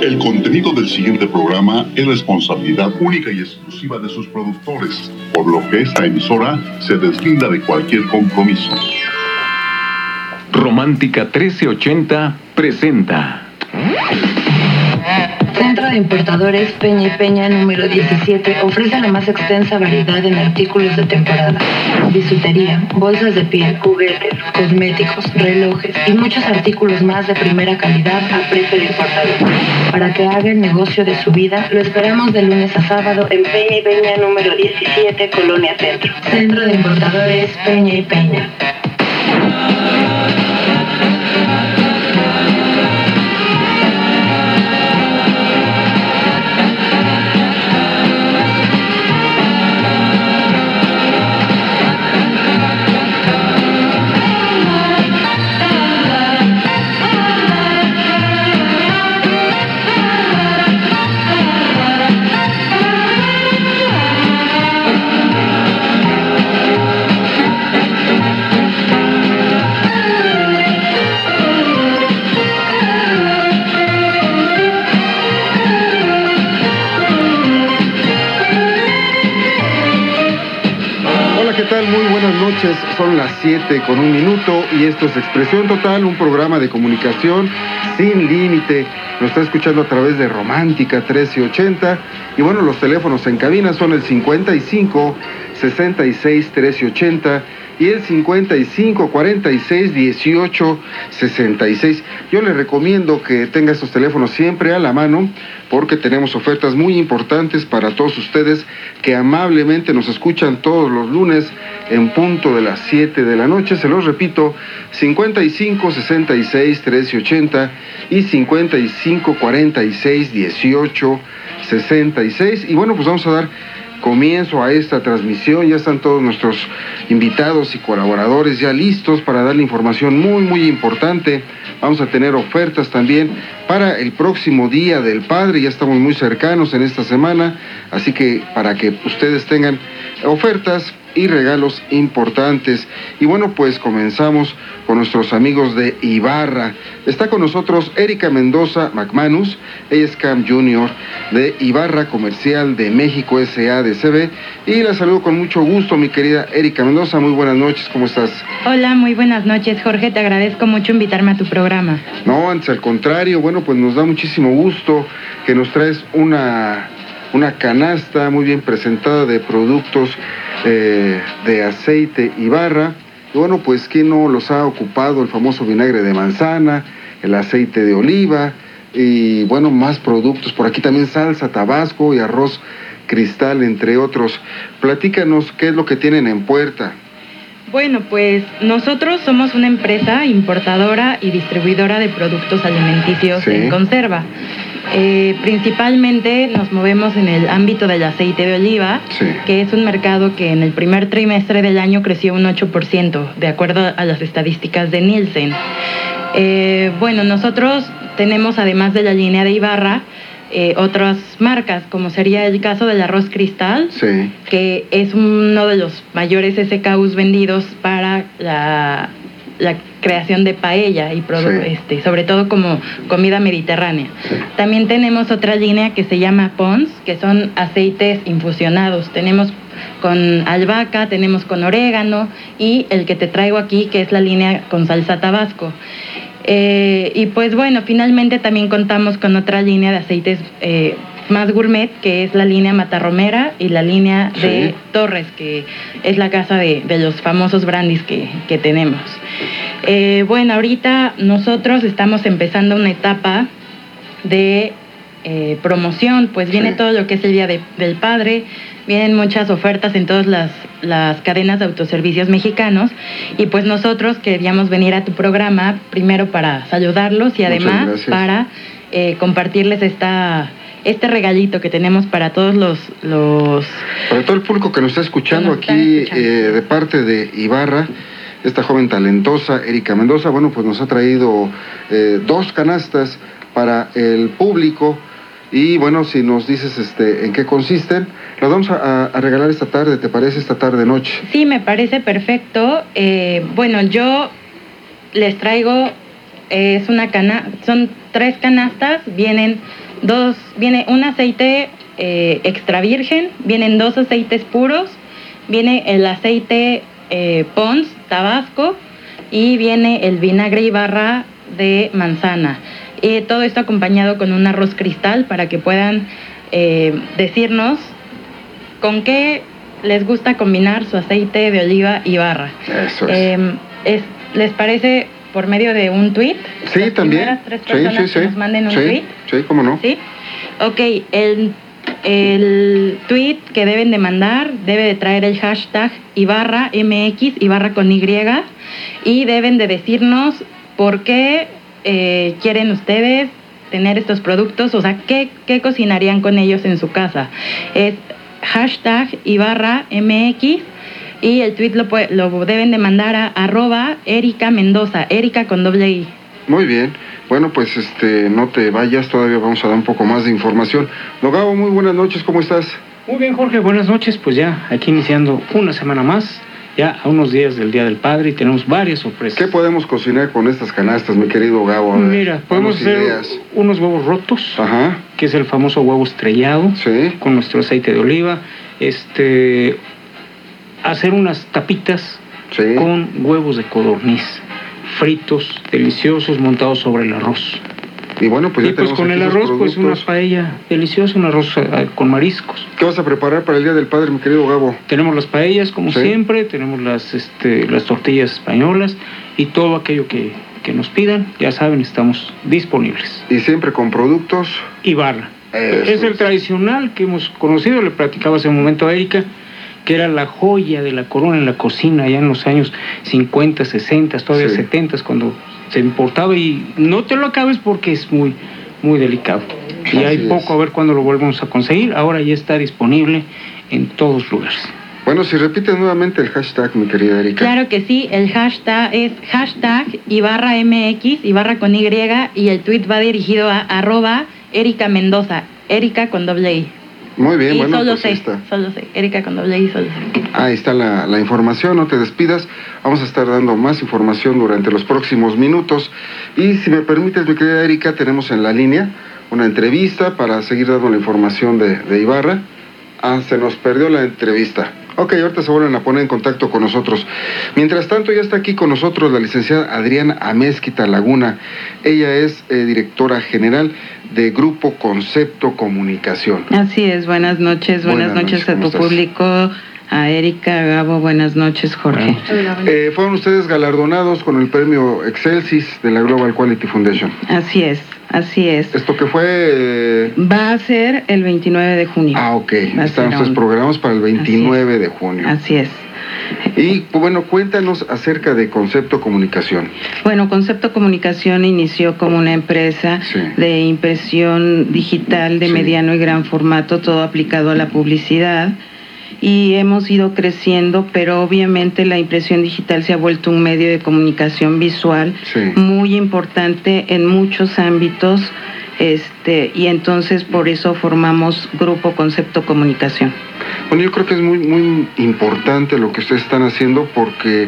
El contenido del siguiente programa es responsabilidad única y exclusiva de sus productores, por lo que esta emisora se deslinda de cualquier compromiso. Romántica 1380 presenta Centro de Importadores Peña y Peña número 17 ofrece la más extensa variedad en artículos de temporada: bisutería, bolsas de piel, juguetes, cosméticos, relojes y muchos artículos más de primera calidad a precio de importador. Para que haga el negocio de su vida, lo esperamos de lunes a sábado en Peña y Peña número 17, Colonia Centro. Centro de Importadores Peña y Peña. Muy buenas noches, son las 7:01 y esto es Expresión Total, un programa de comunicación sin límite. Nos está escuchando a través de Romántica 1380 y bueno, los teléfonos en cabina son el 55 66 1380 y el 55 46 18 66. Yo les recomiendo que tenga estos teléfonos siempre a la mano porque tenemos ofertas muy importantes para todos ustedes que amablemente nos escuchan todos los lunes en punto de las 7 de la noche. Se los repito, 55 66 1380 y 55 46 18 66. Y bueno, pues vamos a dar comienzo a esta transmisión. Ya están todos nuestros invitados y colaboradores ya listos para darle información muy importante. Vamos a tener ofertas también para el próximo Día del Padre. Ya estamos muy cercanos en esta semana, así que para que ustedes tengan ofertas y regalos importantes. Y bueno, pues comenzamos con nuestros amigos de Ibarra. Está con nosotros Erika Mendoza McManus. Ella es Cam Junior de Ibarra Comercial de México S.A.D.C.B. y la saludo con mucho gusto, mi querida Erika Mendoza. Muy buenas noches, ¿cómo estás? Hola, muy buenas noches, Jorge. Te agradezco mucho invitarme a tu programa. No, antes al contrario. Bueno, pues nos da muchísimo gusto que nos traes una canasta muy bien presentada de productos de aceite Ibarra. Y bueno, pues ¿quién no los ha ocupado? El famoso vinagre de manzana, el aceite de oliva y bueno, más productos. Por aquí también salsa Tabasco y arroz Cristal, entre otros. Platícanos qué es lo que tienen en puerta. Bueno, pues nosotros somos una empresa importadora y distribuidora de productos alimenticios en conserva. Principalmente nos movemos en el ámbito del aceite de oliva, que es un mercado que en el primer trimestre del año creció un 8%, de acuerdo a las estadísticas de Nielsen. Bueno, nosotros tenemos, además de la línea de Ibarra, otras marcas, como sería el caso del arroz Cristal, que es uno de los mayores SKUs vendidos para la creación de paella y sobre todo como comida mediterránea. También tenemos otra línea que se llama Pons, que son aceites infusionados. Tenemos con albahaca, tenemos con orégano y el que te traigo aquí, que es la línea con salsa Tabasco. Y pues bueno, finalmente también contamos con otra línea de aceites más gourmet, que es la línea Matarromera y la línea de Torres, que es la casa de los famosos brandis que tenemos. Bueno, ahorita nosotros estamos empezando una etapa de promoción, pues viene todo lo que es el Día del Padre, vienen muchas ofertas en todas las cadenas de autoservicios mexicanos y pues nosotros queríamos venir a tu programa primero para saludarlos y además para compartirles este regalito que tenemos para todos para todo el público que nos está escuchando aquí de parte de Ibarra. Esta joven talentosa, Erika Mendoza, bueno, pues nos ha traído 2 canastas para el público. Y bueno, si nos dices en qué consisten, las vamos a regalar esta tarde, ¿te parece? Esta tarde-noche. Sí, me parece perfecto. Bueno, yo les traigo, son 3 canastas, vienen Viene un aceite extra virgen, vienen 2 aceites puros, viene el aceite Pons Tabasco y viene el vinagre Ibarra de manzana. Todo esto acompañado con un arroz cristal para que puedan decirnos con qué les gusta combinar su aceite de oliva Ibarra. Eso es. ¿Les parece por medio de un tweet? Sí, Las también. Tres personas que nos manden un tweet. Sí, cómo no. Sí. Ok, el tweet que deben de mandar debe de traer el hashtag Ibarra MX, Ibarra con Y, y deben de decirnos por qué quieren ustedes tener estos productos, o sea, qué cocinarían con ellos en su casa. Es hashtag Ibarra MX y el tweet lo deben de mandar a @Erika Mendoza, Erika con doble I. Muy bien. Bueno, pues no te vayas, todavía vamos a dar un poco más de información. Don Gabo, muy buenas noches, ¿cómo estás? Muy bien, Jorge, buenas noches. Pues ya aquí iniciando una semana más, ya a unos días del Día del Padre, y tenemos varias sorpresas. ¿Qué podemos cocinar con estas canastas, mi querido Gabo? Mira, podemos hacer unos huevos rotos, ajá, que es el famoso huevo estrellado, sí, con nuestro aceite de oliva. Hacer unas tapitas, sí, con huevos de codorniz, fritos, deliciosos, montados sobre el arroz. Y bueno, pues ya tenemos con el arroz, pues una paella deliciosa, un arroz con mariscos. ¿Qué vas a preparar para el Día del Padre, mi querido Gabo? Tenemos las paellas, como ¿sí? siempre, tenemos las tortillas españolas y todo aquello que nos pidan, ya saben, estamos disponibles. ¿Y siempre con productos? Ibarra. Es el tradicional que hemos conocido, le platicaba hace un momento a Erika, que era la joya de la corona en la cocina, ya en los años 50, 60, todavía sí, 70, cuando se importaba, y no te lo acabes porque es muy, muy delicado. Y así hay poco, a ver cuándo lo volvemos a conseguir. Ahora ya está disponible en todos lugares. Bueno, si repites nuevamente el hashtag, mi querida Erika. Claro que sí, el hashtag es hashtag Ibarra MX, Ibarra con Y, y el tweet va dirigido a @Erika Mendoza, Erika con doble I. Muy bien, y bueno, solo pues sé, Erika con doble I, solo sé. Ahí está la información, no te despidas. Vamos a estar dando más información durante los próximos minutos. Y si me permites, mi querida Erika, tenemos en la línea una entrevista para seguir dando la información de Ibarra. Se nos perdió la entrevista. Ok, ahorita se vuelven a poner en contacto con nosotros. Mientras tanto, ya está aquí con nosotros la licenciada Adriana Amezquita Laguna. Ella es directora general de Grupo Concepto Comunicación. Así es, buenas noches a tu público, a Erika, Gabo, buenas noches, Jorge. Fueron ustedes galardonados con el premio Excelsis de la Global Quality Foundation. Así es. ¿Esto qué fue? Va a ser el 29 de junio. Ok, están ustedes programados para el 29 de junio. Así es. Y bueno, cuéntanos acerca de Concepto Comunicación. Bueno, Concepto Comunicación inició como una empresa de impresión digital de mediano y gran formato, todo aplicado a la publicidad. Y hemos ido creciendo, pero obviamente la impresión digital se ha vuelto un medio de comunicación visual muy importante en muchos ámbitos, y entonces por eso formamos Grupo Concepto Comunicación. Bueno, yo creo que es muy, muy importante lo que ustedes están haciendo, porque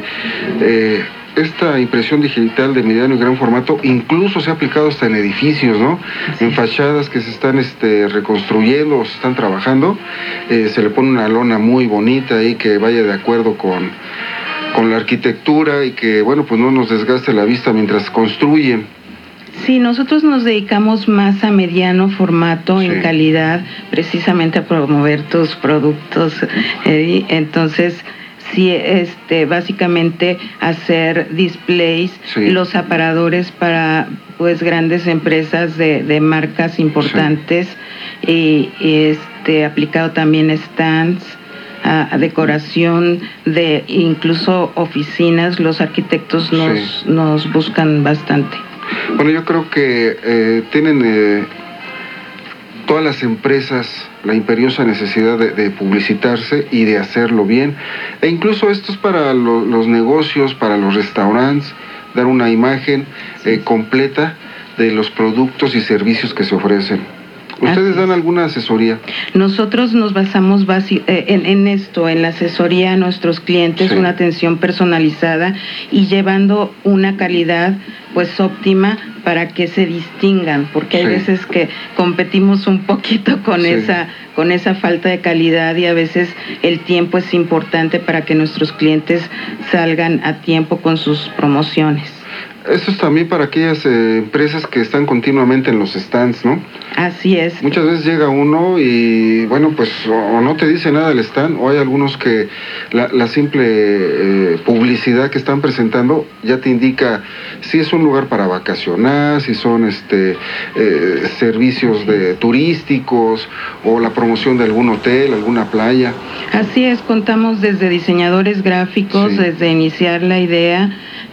esta impresión digital de mediano y gran formato incluso se ha aplicado hasta en edificios, ¿no? En fachadas que se están reconstruyendo o se están trabajando, se le pone una lona muy bonita ahí que vaya de acuerdo con la arquitectura y que, bueno, pues no nos desgaste la vista mientras construyen. Sí, nosotros nos dedicamos más a mediano formato en calidad, precisamente a promover tus productos, entonces sí, básicamente hacer displays, los aparadores para pues grandes empresas de marcas importantes, y aplicado también stands, a decoración de incluso oficinas. Los arquitectos nos buscan bastante. Bueno, yo creo que tienen todas las empresas la imperiosa necesidad de publicitarse y de hacerlo bien. E incluso esto es para los negocios, para los restaurantes, dar una imagen completa de los productos y servicios que se ofrecen. ¿Ustedes dan alguna asesoría? Nosotros nos basamos en esto, en la asesoría a nuestros clientes, una atención personalizada y llevando una calidad pues óptima para que se distingan, porque hay veces que competimos un poquito con esa falta de calidad, y a veces el tiempo es importante para que nuestros clientes salgan a tiempo con sus promociones. Esto es también para aquellas empresas que están continuamente en los stands, ¿no? Así es. Muchas veces llega uno y, bueno, pues o no te dice nada el stand, o hay algunos que la simple publicidad que están presentando ya te indica si es un lugar para vacacionar, si son servicios turísticos, o la promoción de algún hotel, alguna playa. Así es, contamos desde diseñadores gráficos, desde iniciar la idea.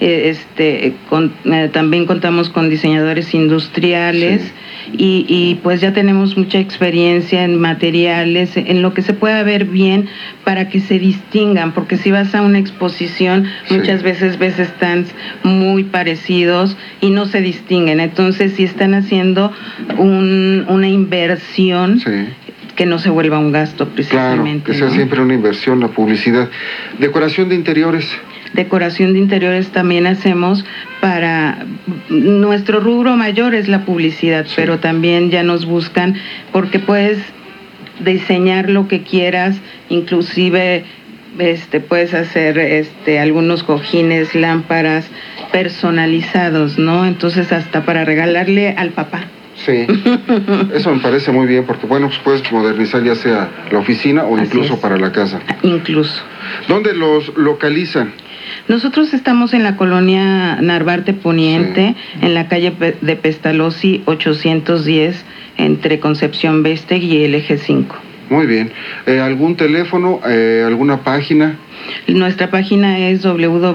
También contamos con diseñadores industriales, y pues ya tenemos mucha experiencia en materiales, en lo que se pueda ver bien para que se distingan, porque si vas a una exposición muchas veces ves stands muy parecidos y no se distinguen. Entonces, si están haciendo una inversión, que no se vuelva un gasto precisamente. Claro, que sea siempre una inversión la publicidad. Decoración de interiores. Decoración de interiores también hacemos para... Nuestro rubro mayor es la publicidad, pero también ya nos buscan porque puedes diseñar lo que quieras, inclusive puedes hacer algunos cojines, lámparas personalizados, ¿no? Entonces hasta para regalarle al papá. Sí, eso me parece muy bien, porque bueno, pues puedes modernizar ya sea la oficina o incluso para la casa. Incluso. ¿Dónde los localizan? Nosotros estamos en la colonia Narvarte Poniente, en la calle de Pestalozzi 810, entre Concepción Besteg y el Eje 5. Muy bien. ¿Algún teléfono, alguna página? Nuestra página es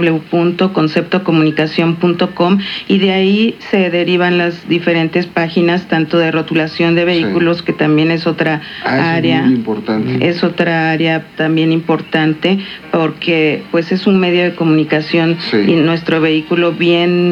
www.conceptocomunicacion.com, y de ahí se derivan las diferentes páginas, tanto de rotulación de vehículos, que también es otra área. Es muy importante. Es otra área también importante, porque pues es un medio de comunicación, y nuestro vehículo bien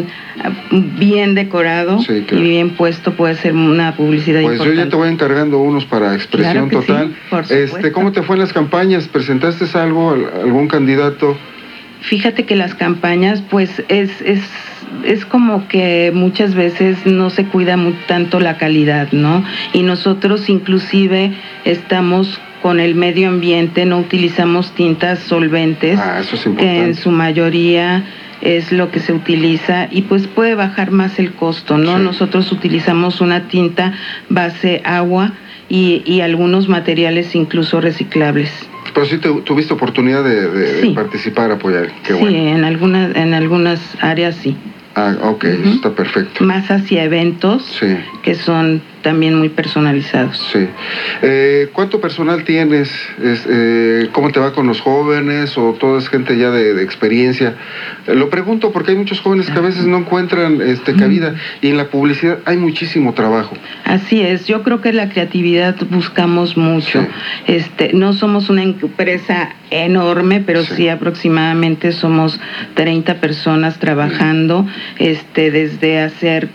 decorado y bien puesto puede ser una publicidad importante. Pues yo ya te voy encargando unos para Expresión Total. Sí, por supuesto. ¿Cómo te fue en las campañas? ¿Presentaste algo, algún candidato? Fíjate que las campañas, pues es como que muchas veces no se cuida tanto la calidad, ¿no? Y nosotros inclusive estamos con el medio ambiente, no utilizamos tintas solventes, eso es importante, que en su mayoría es lo que se utiliza, y pues puede bajar más el costo, ¿no? Nosotros utilizamos una tinta base agua y algunos materiales incluso reciclables. Pero sí tuviste oportunidad de participar, apoyar. Qué bueno. Sí, en algunas áreas sí. Ok, eso está perfecto. Más hacia eventos que son también muy personalizados. Sí. ¿Cuánto personal tienes? ¿Cómo te va con los jóvenes, o toda es gente ya de experiencia? Lo pregunto porque hay muchos jóvenes que a veces no encuentran cabida, y en la publicidad hay muchísimo trabajo. Así es, yo creo que la creatividad buscamos mucho. No somos una empresa enorme, pero sí aproximadamente somos 30 personas trabajando, desde hacer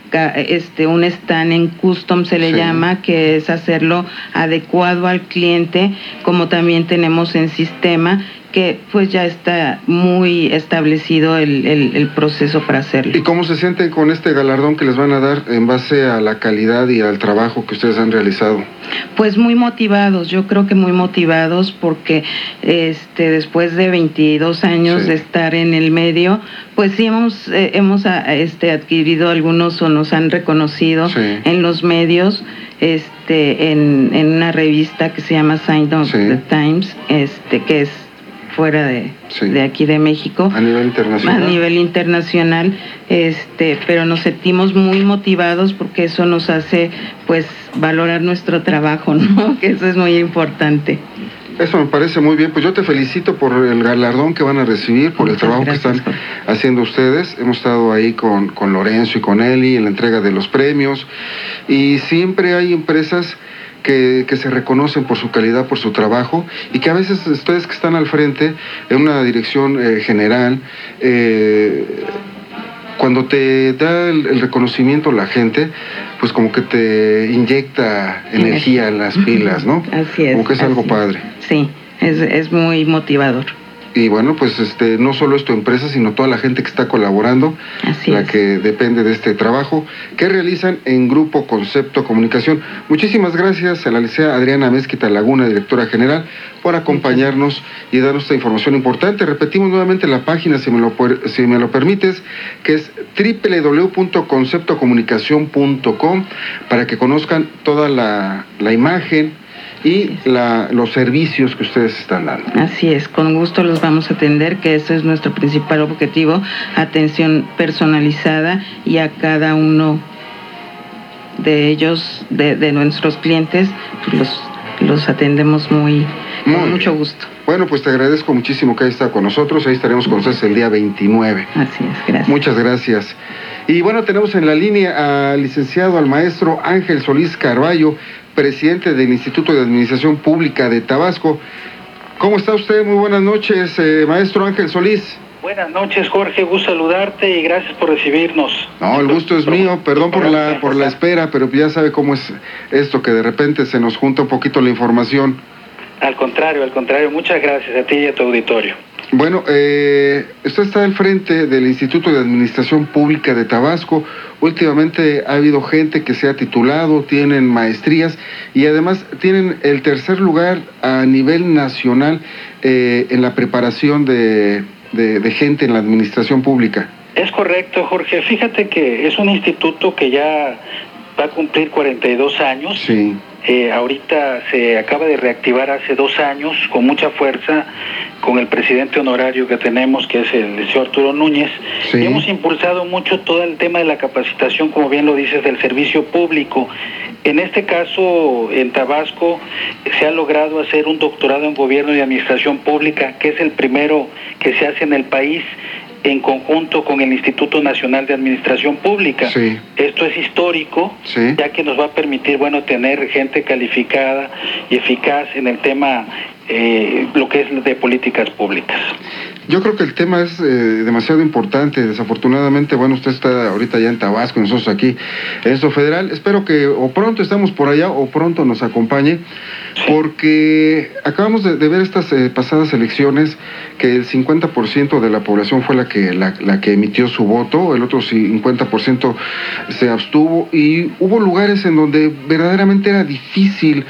un stand en custom se le llama, que es hacerlo adecuado al cliente, como también tenemos en sistema, que pues ya está muy establecido el proceso para hacerlo. ¿Y cómo se sienten con este galardón que les van a dar en base a la calidad y al trabajo que ustedes han realizado? Pues muy motivados, yo creo que muy motivados, porque después de 22 años de estar en el medio, pues sí hemos adquirido algunos, o nos han reconocido en los medios, en una revista que se llama Sign of the Times, que es fuera de aquí de México. A nivel internacional. A nivel internacional, pero nos sentimos muy motivados, porque eso nos hace pues valorar nuestro trabajo, ¿no? Que eso es muy importante. Eso me parece muy bien. Pues yo te felicito por el galardón que van a recibir, por el trabajo que están haciendo ustedes. Hemos estado ahí con Lorenzo y con Eli en la entrega de los premios, y siempre hay empresas que se reconocen por su calidad, por su trabajo, y que a veces ustedes que están al frente en una dirección general, cuando te da el reconocimiento la gente, pues como que te inyecta energía en las pilas, ¿no? Así es. Como que es algo padre. Sí, es muy motivador. Y bueno, pues no solo es tu empresa, sino toda la gente que está colaborando, que depende de este trabajo, que realizan en Grupo Concepto Comunicación. Muchísimas gracias a la licenciada Adriana Mezquita Laguna, directora general, por acompañarnos y darnos esta información importante. Repetimos nuevamente la página, si me lo permites, que es www.conceptocomunicacion.com, para que conozcan toda la imagen y los servicios que ustedes están dando. Así es, con gusto los vamos a atender, que ese es nuestro principal objetivo, atención personalizada, y a cada uno de ellos, de nuestros clientes, los atendemos con mucho gusto. Bueno, pues te agradezco muchísimo que hayas estado con nosotros. Ahí estaremos con ustedes el día 29. Así es, gracias. Muchas gracias. Y bueno, tenemos en la línea al licenciado, al maestro Ángel Solís Carballo, presidente del Instituto de Administración Pública de Tabasco. ¿Cómo está usted? Muy buenas noches, maestro Ángel Solís. Buenas noches, Jorge, gusto saludarte y gracias por recibirnos. No, el gusto es mío, perdón por la espera, pero ya sabe cómo es esto, que de repente se nos junta un poquito la información. Al contrario, muchas gracias a ti y a tu auditorio. Bueno, usted está al frente del Instituto de Administración Pública de Tabasco. Últimamente ha habido gente que se ha titulado, tienen maestrías y además tienen el tercer lugar a nivel nacional en la preparación de gente en la administración pública. Es correcto, Jorge. Fíjate que es un instituto que ya va a cumplir 42 años. Sí. Ahorita se acaba de reactivar hace 2 años con mucha fuerza con el presidente honorario que tenemos, que es el señor Arturo Núñez. Sí. Y hemos impulsado mucho todo el tema de la capacitación, como bien lo dices, del servicio público. En este caso, en Tabasco, se ha logrado hacer un doctorado en Gobierno y Administración Pública, que es el primero que se hace en el país, en conjunto con el Instituto Nacional de Administración Pública. Sí. Esto es histórico, sí, ya que nos va a permitir, tener gente calificada y eficaz en el tema, lo que es de políticas públicas. Yo creo que el tema es demasiado importante. Desafortunadamente, usted está ahorita ya en Tabasco, nosotros aquí en esto federal. Espero que o pronto estamos por allá o pronto nos acompañe, porque acabamos de ver estas pasadas elecciones que el 50% de la población fue la que emitió su voto, el otro 50% se abstuvo, y hubo lugares en donde verdaderamente era difícil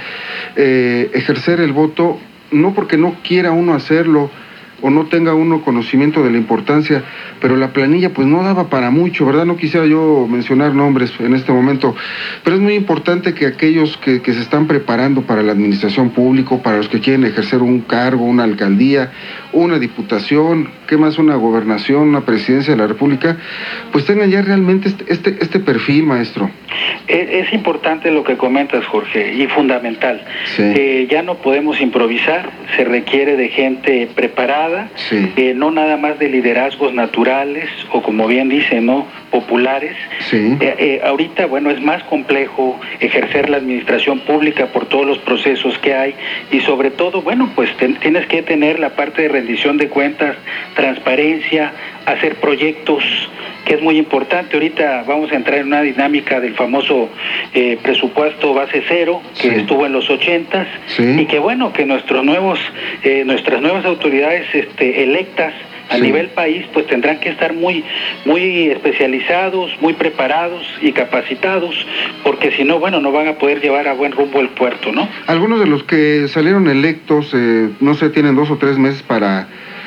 ejercer el voto, no porque no quiera uno hacerlo o no tenga uno conocimiento de la importancia, pero la planilla pues no daba para mucho, ¿verdad? No quisiera yo mencionar nombres en este momento, pero es muy importante que aquellos que se están preparando para la administración pública, para los que quieren ejercer un cargo, una alcaldía, una diputación, ¿qué más? Una gobernación, una presidencia de la República, pues tengan ya realmente este perfil, maestro. Es importante lo que comentas, Jorge, y fundamental. Sí. Ya no podemos improvisar, se requiere de gente preparada, sí, no nada más de liderazgos naturales o, como bien dicen, ¿no?, populares. Sí. Ahorita, es más complejo ejercer la administración pública por todos los procesos que hay, y sobre todo, tienes que tener la parte de rendición de cuentas, transparencia, hacer proyectos, que es muy importante. Ahorita vamos a entrar en una dinámica del famoso presupuesto base cero, que sí, estuvo en los 80s, sí, y que nuestras nuevas autoridades electas a sí, nivel país, pues tendrán que estar muy especializados, muy preparados y capacitados, porque si no, no van a poder llevar a buen rumbo el puerto, ¿no? Algunos de los que salieron electos, no sé, tienen 2 o 3 meses para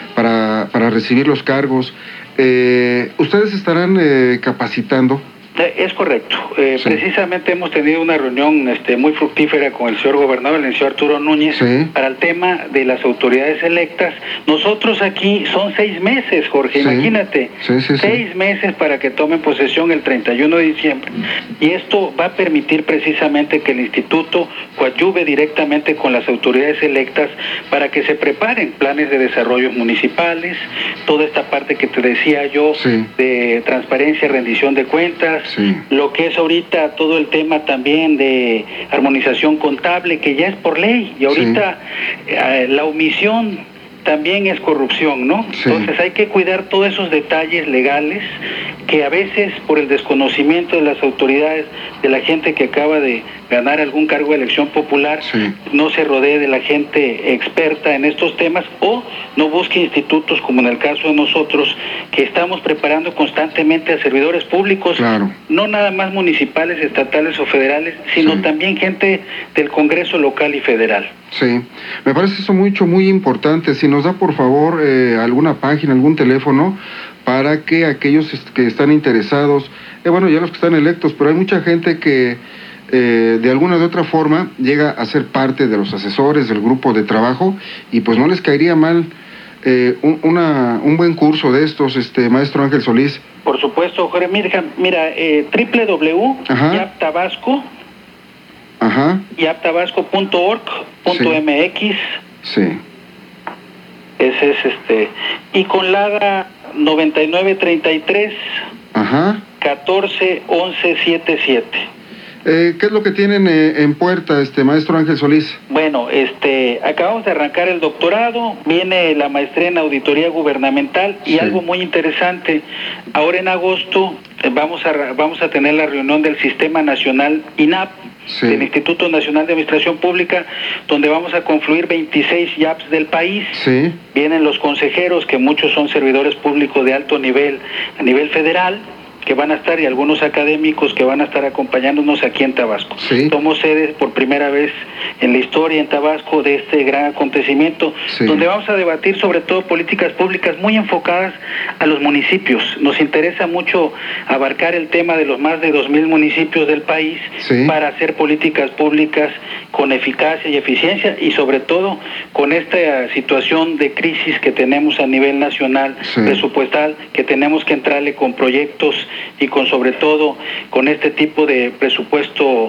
recibir los cargos. ¿Ustedes estarán capacitando? Es correcto. Sí. Precisamente hemos tenido una reunión muy fructífera con el señor gobernador, el señor Arturo Núñez, sí, para el tema de las autoridades electas. Nosotros aquí son 6 meses, Jorge, sí, imagínate, sí, 6 meses para que tomen posesión el 31 de diciembre. Y esto va a permitir precisamente que el instituto coadyuve directamente con las autoridades electas para que se preparen planes de desarrollo municipales, toda esta parte que te decía yo, sí, de transparencia, rendición de cuentas, sí, lo que es ahorita todo el tema también de armonización contable, que ya es por ley, y ahorita la omisión también es corrupción, ¿no? Sí. Entonces hay que cuidar todos esos detalles legales que a veces por el desconocimiento de las autoridades, de la gente que acaba de ganar algún cargo de elección popular, sí, no se rodee de la gente experta en estos temas o no busque institutos como en el caso de nosotros, que estamos preparando constantemente a servidores públicos, claro, no nada más municipales, estatales o federales, sino sí, también gente del Congreso local y federal. Sí, me parece eso muy importante. Si nos da por favor alguna página, algún teléfono, para que aquellos que están interesados, bueno, ya los que están electos, pero hay mucha gente que de alguna u otra forma llega a ser parte de los asesores del grupo de trabajo y pues no les caería mal un buen curso de estos, maestro Ángel Solís. Por supuesto, Jorge, mira, www.yaptabasco yaptabasco.org.mx. Sí. Ese es y con LADA 9933 141177. ¿Qué es lo que tienen en puerta, maestro Ángel Solís? Bueno, acabamos de arrancar el doctorado, viene la maestría en auditoría gubernamental y sí, algo muy interesante, ahora en agosto vamos a tener la reunión del Sistema Nacional INAP, sí, del Instituto Nacional de Administración Pública, donde vamos a confluir 26 IAPs del país. Sí. Vienen los consejeros, que muchos son servidores públicos de alto nivel, a nivel federal, que van a estar, y algunos académicos que van a estar acompañándonos aquí en Tabasco. Sí. Somos sedes por primera vez en la historia en Tabasco de este gran acontecimiento, sí, donde vamos a debatir sobre todo políticas públicas muy enfocadas a los municipios. Nos interesa mucho abarcar el tema de los más de 2,000 municipios del país, sí, para hacer políticas públicas con eficacia y eficiencia y sobre todo con esta situación de crisis que tenemos a nivel nacional, sí, presupuestal, que tenemos que entrarle con proyectos y con sobre todo con este tipo de presupuesto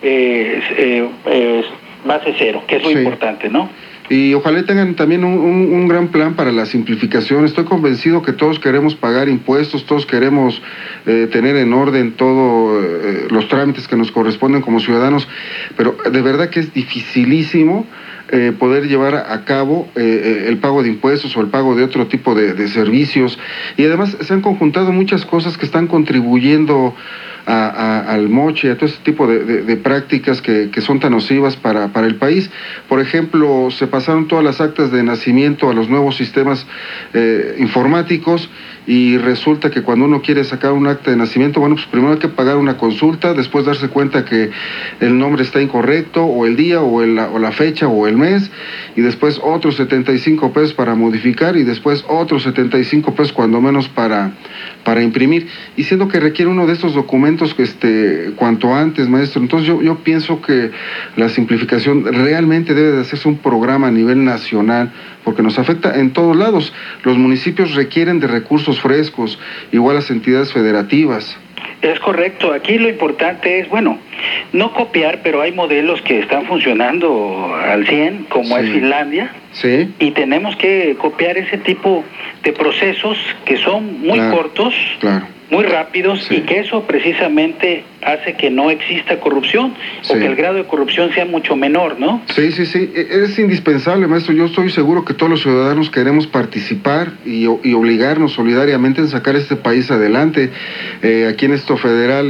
base cero, que es muy, sí, importante, ¿no? Y ojalá tengan también un gran plan para la simplificación. Estoy convencido que todos queremos pagar impuestos, todos queremos tener en orden todos los trámites que nos corresponden como ciudadanos, pero de verdad que es dificilísimo poder llevar a cabo el pago de impuestos o el pago de otro tipo de servicios, y además se han conjuntado muchas cosas que están contribuyendo al moche, a todo este tipo de prácticas que son tan nocivas para el país. Por ejemplo, se pasaron todas las actas de nacimiento a los nuevos sistemas informáticos, y resulta que cuando uno quiere sacar un acta de nacimiento, bueno, pues primero hay que pagar una consulta, después darse cuenta que el nombre está incorrecto, o el día, o la fecha, o el mes, y después otros 75 pesos para modificar, y después otros 75 pesos cuando menos para imprimir, y siendo que requiere uno de estos documentos cuanto antes, maestro. Entonces yo pienso que la simplificación realmente debe de hacerse un programa a nivel nacional, porque nos afecta en todos lados. Los municipios requieren de recursos frescos, igual las entidades federativas. Es correcto, aquí lo importante es, bueno, no copiar, pero hay modelos que están funcionando al 100, como sí, es Finlandia, sí, y tenemos que copiar ese tipo de procesos que son muy, claro, cortos, claro, muy rápidos, sí, y que eso precisamente hace que no exista corrupción, sí, o que el grado de corrupción sea mucho menor, ¿no? Sí, es indispensable, maestro. Yo estoy seguro que todos los ciudadanos queremos participar y obligarnos solidariamente en sacar este país adelante. Aquí en esto federal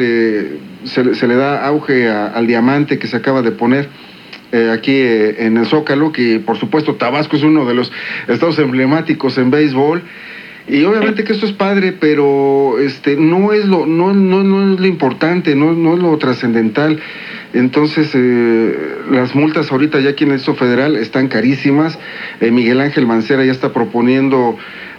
se le da auge al diamante que se acaba de poner aquí en el Zócalo, que por supuesto Tabasco es uno de los estados emblemáticos en béisbol. Y obviamente que esto es padre, pero no es lo importante, no es lo trascendental. Entonces las multas ahorita ya aquí en esto federal están carísimas. Miguel Ángel Mancera ya está proponiendo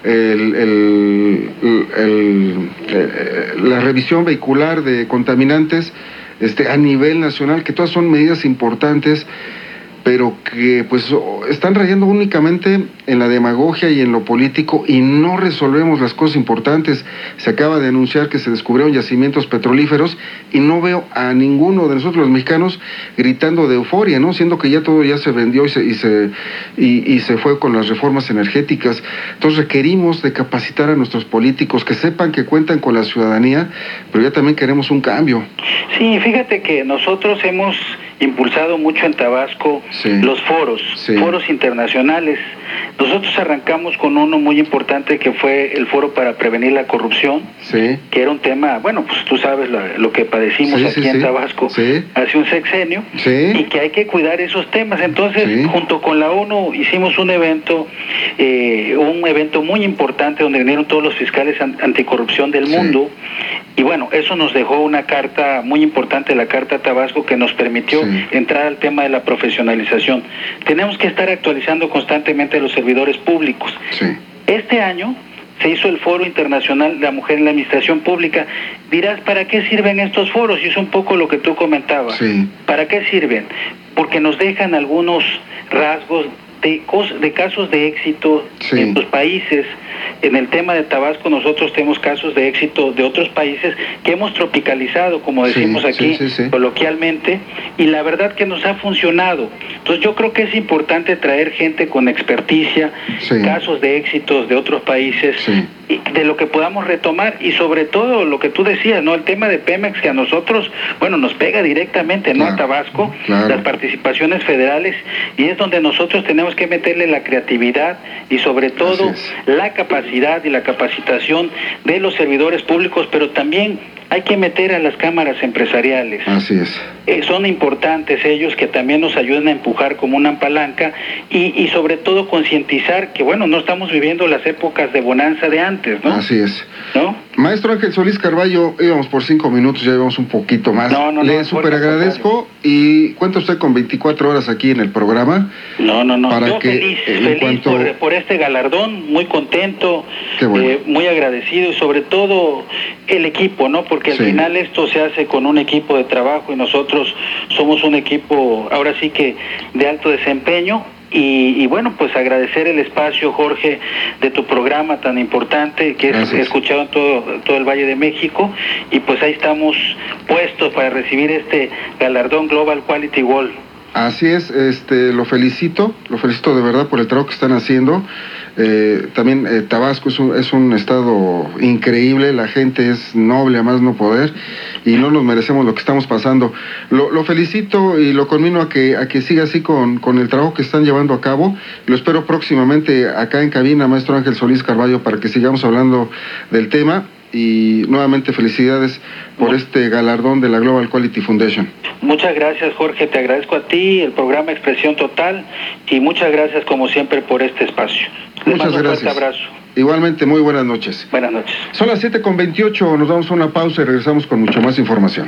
la revisión vehicular de contaminantes a nivel nacional, que todas son medidas importantes, pero que pues están rayando únicamente en la demagogia y en lo político, y no resolvemos las cosas importantes. Se acaba de anunciar que se descubrieron yacimientos petrolíferos y no veo a ninguno de nosotros los mexicanos gritando de euforia, ¿no? Siendo que ya todo ya se vendió y se fue con las reformas energéticas. Entonces requerimos de capacitar a nuestros políticos, que sepan que cuentan con la ciudadanía, pero ya también queremos un cambio. Sí, fíjate que nosotros hemos impulsado mucho en Tabasco los foros internacionales. Nosotros arrancamos con uno muy importante que fue el Foro para Prevenir la Corrupción, que era un tema, bueno, pues tú sabes lo que padecimos aquí en Tabasco hace un sexenio, y que hay que cuidar esos temas. Entonces, junto con la ONU hicimos un evento muy importante donde vinieron todos los fiscales anticorrupción del mundo, y bueno, eso nos dejó una carta muy importante, la Carta Tabasco, que nos permitió entrar al tema de la profesionalización. Tenemos que estar actualizando constantemente los servidores públicos. Este año se hizo el Foro Internacional de la Mujer en la Administración Pública. Dirás, ¿para qué sirven estos foros? Y es un poco lo que tú comentabas. ¿Para qué sirven? Porque nos dejan algunos rasgos de casos de éxito en los países. En el tema de Tabasco nosotros tenemos casos de éxito de otros países que hemos tropicalizado, como decimos aquí coloquialmente, y la verdad que nos ha funcionado. Entonces yo creo que es importante traer gente con experticia, casos de éxitos de otros países, y de lo que podamos retomar, y sobre todo lo que tú decías, ¿no? El tema de Pemex, que a nosotros, bueno, nos pega directamente, ¿no? A Tabasco, las participaciones federales, y es donde nosotros tenemos que meterle la creatividad y sobre todo la capacidad y la capacitación de los servidores públicos, pero también hay que meter a las cámaras empresariales. Son importantes ellos, que también nos ayuden a empujar como una palanca, y sobre todo concientizar que, bueno, no estamos viviendo las épocas de bonanza de antes, ¿no? ¿No? Maestro Ángel Solís Carballo, íbamos por 5 minutos, ya íbamos un poquito más. Le súper agradezco, y cuenta usted con 24 horas aquí en el programa. Para yo feliz por este galardón, muy contento, muy agradecido, y sobre todo el equipo, ¿no? Porque al final esto se hace con un equipo de trabajo, y nosotros somos un equipo, ahora sí que de alto desempeño. Y bueno, pues agradecer el espacio, Jorge, de tu programa tan importante, que es escuchado en todo el Valle de México, y pues ahí estamos puestos para recibir este galardón Global Quality Wall. Así es, lo felicito de verdad por el trabajo que están haciendo. También Tabasco es un estado increíble, la gente es noble a más no poder, y no nos merecemos lo que estamos pasando. Lo felicito y lo conmino a que siga así con el trabajo que están llevando a cabo. Lo espero próximamente acá en cabina, maestro Ángel Solís Carballo, para que sigamos hablando del tema. Y nuevamente felicidades por este galardón de la Global Quality Foundation. Muchas gracias, Jorge, te agradezco a ti, el programa Expresión Total, y muchas gracias como siempre por este espacio. Muchas gracias. Un fuerte abrazo. Igualmente, muy buenas noches. Buenas noches. Son las 7:28, nos damos una pausa y regresamos con mucha más información.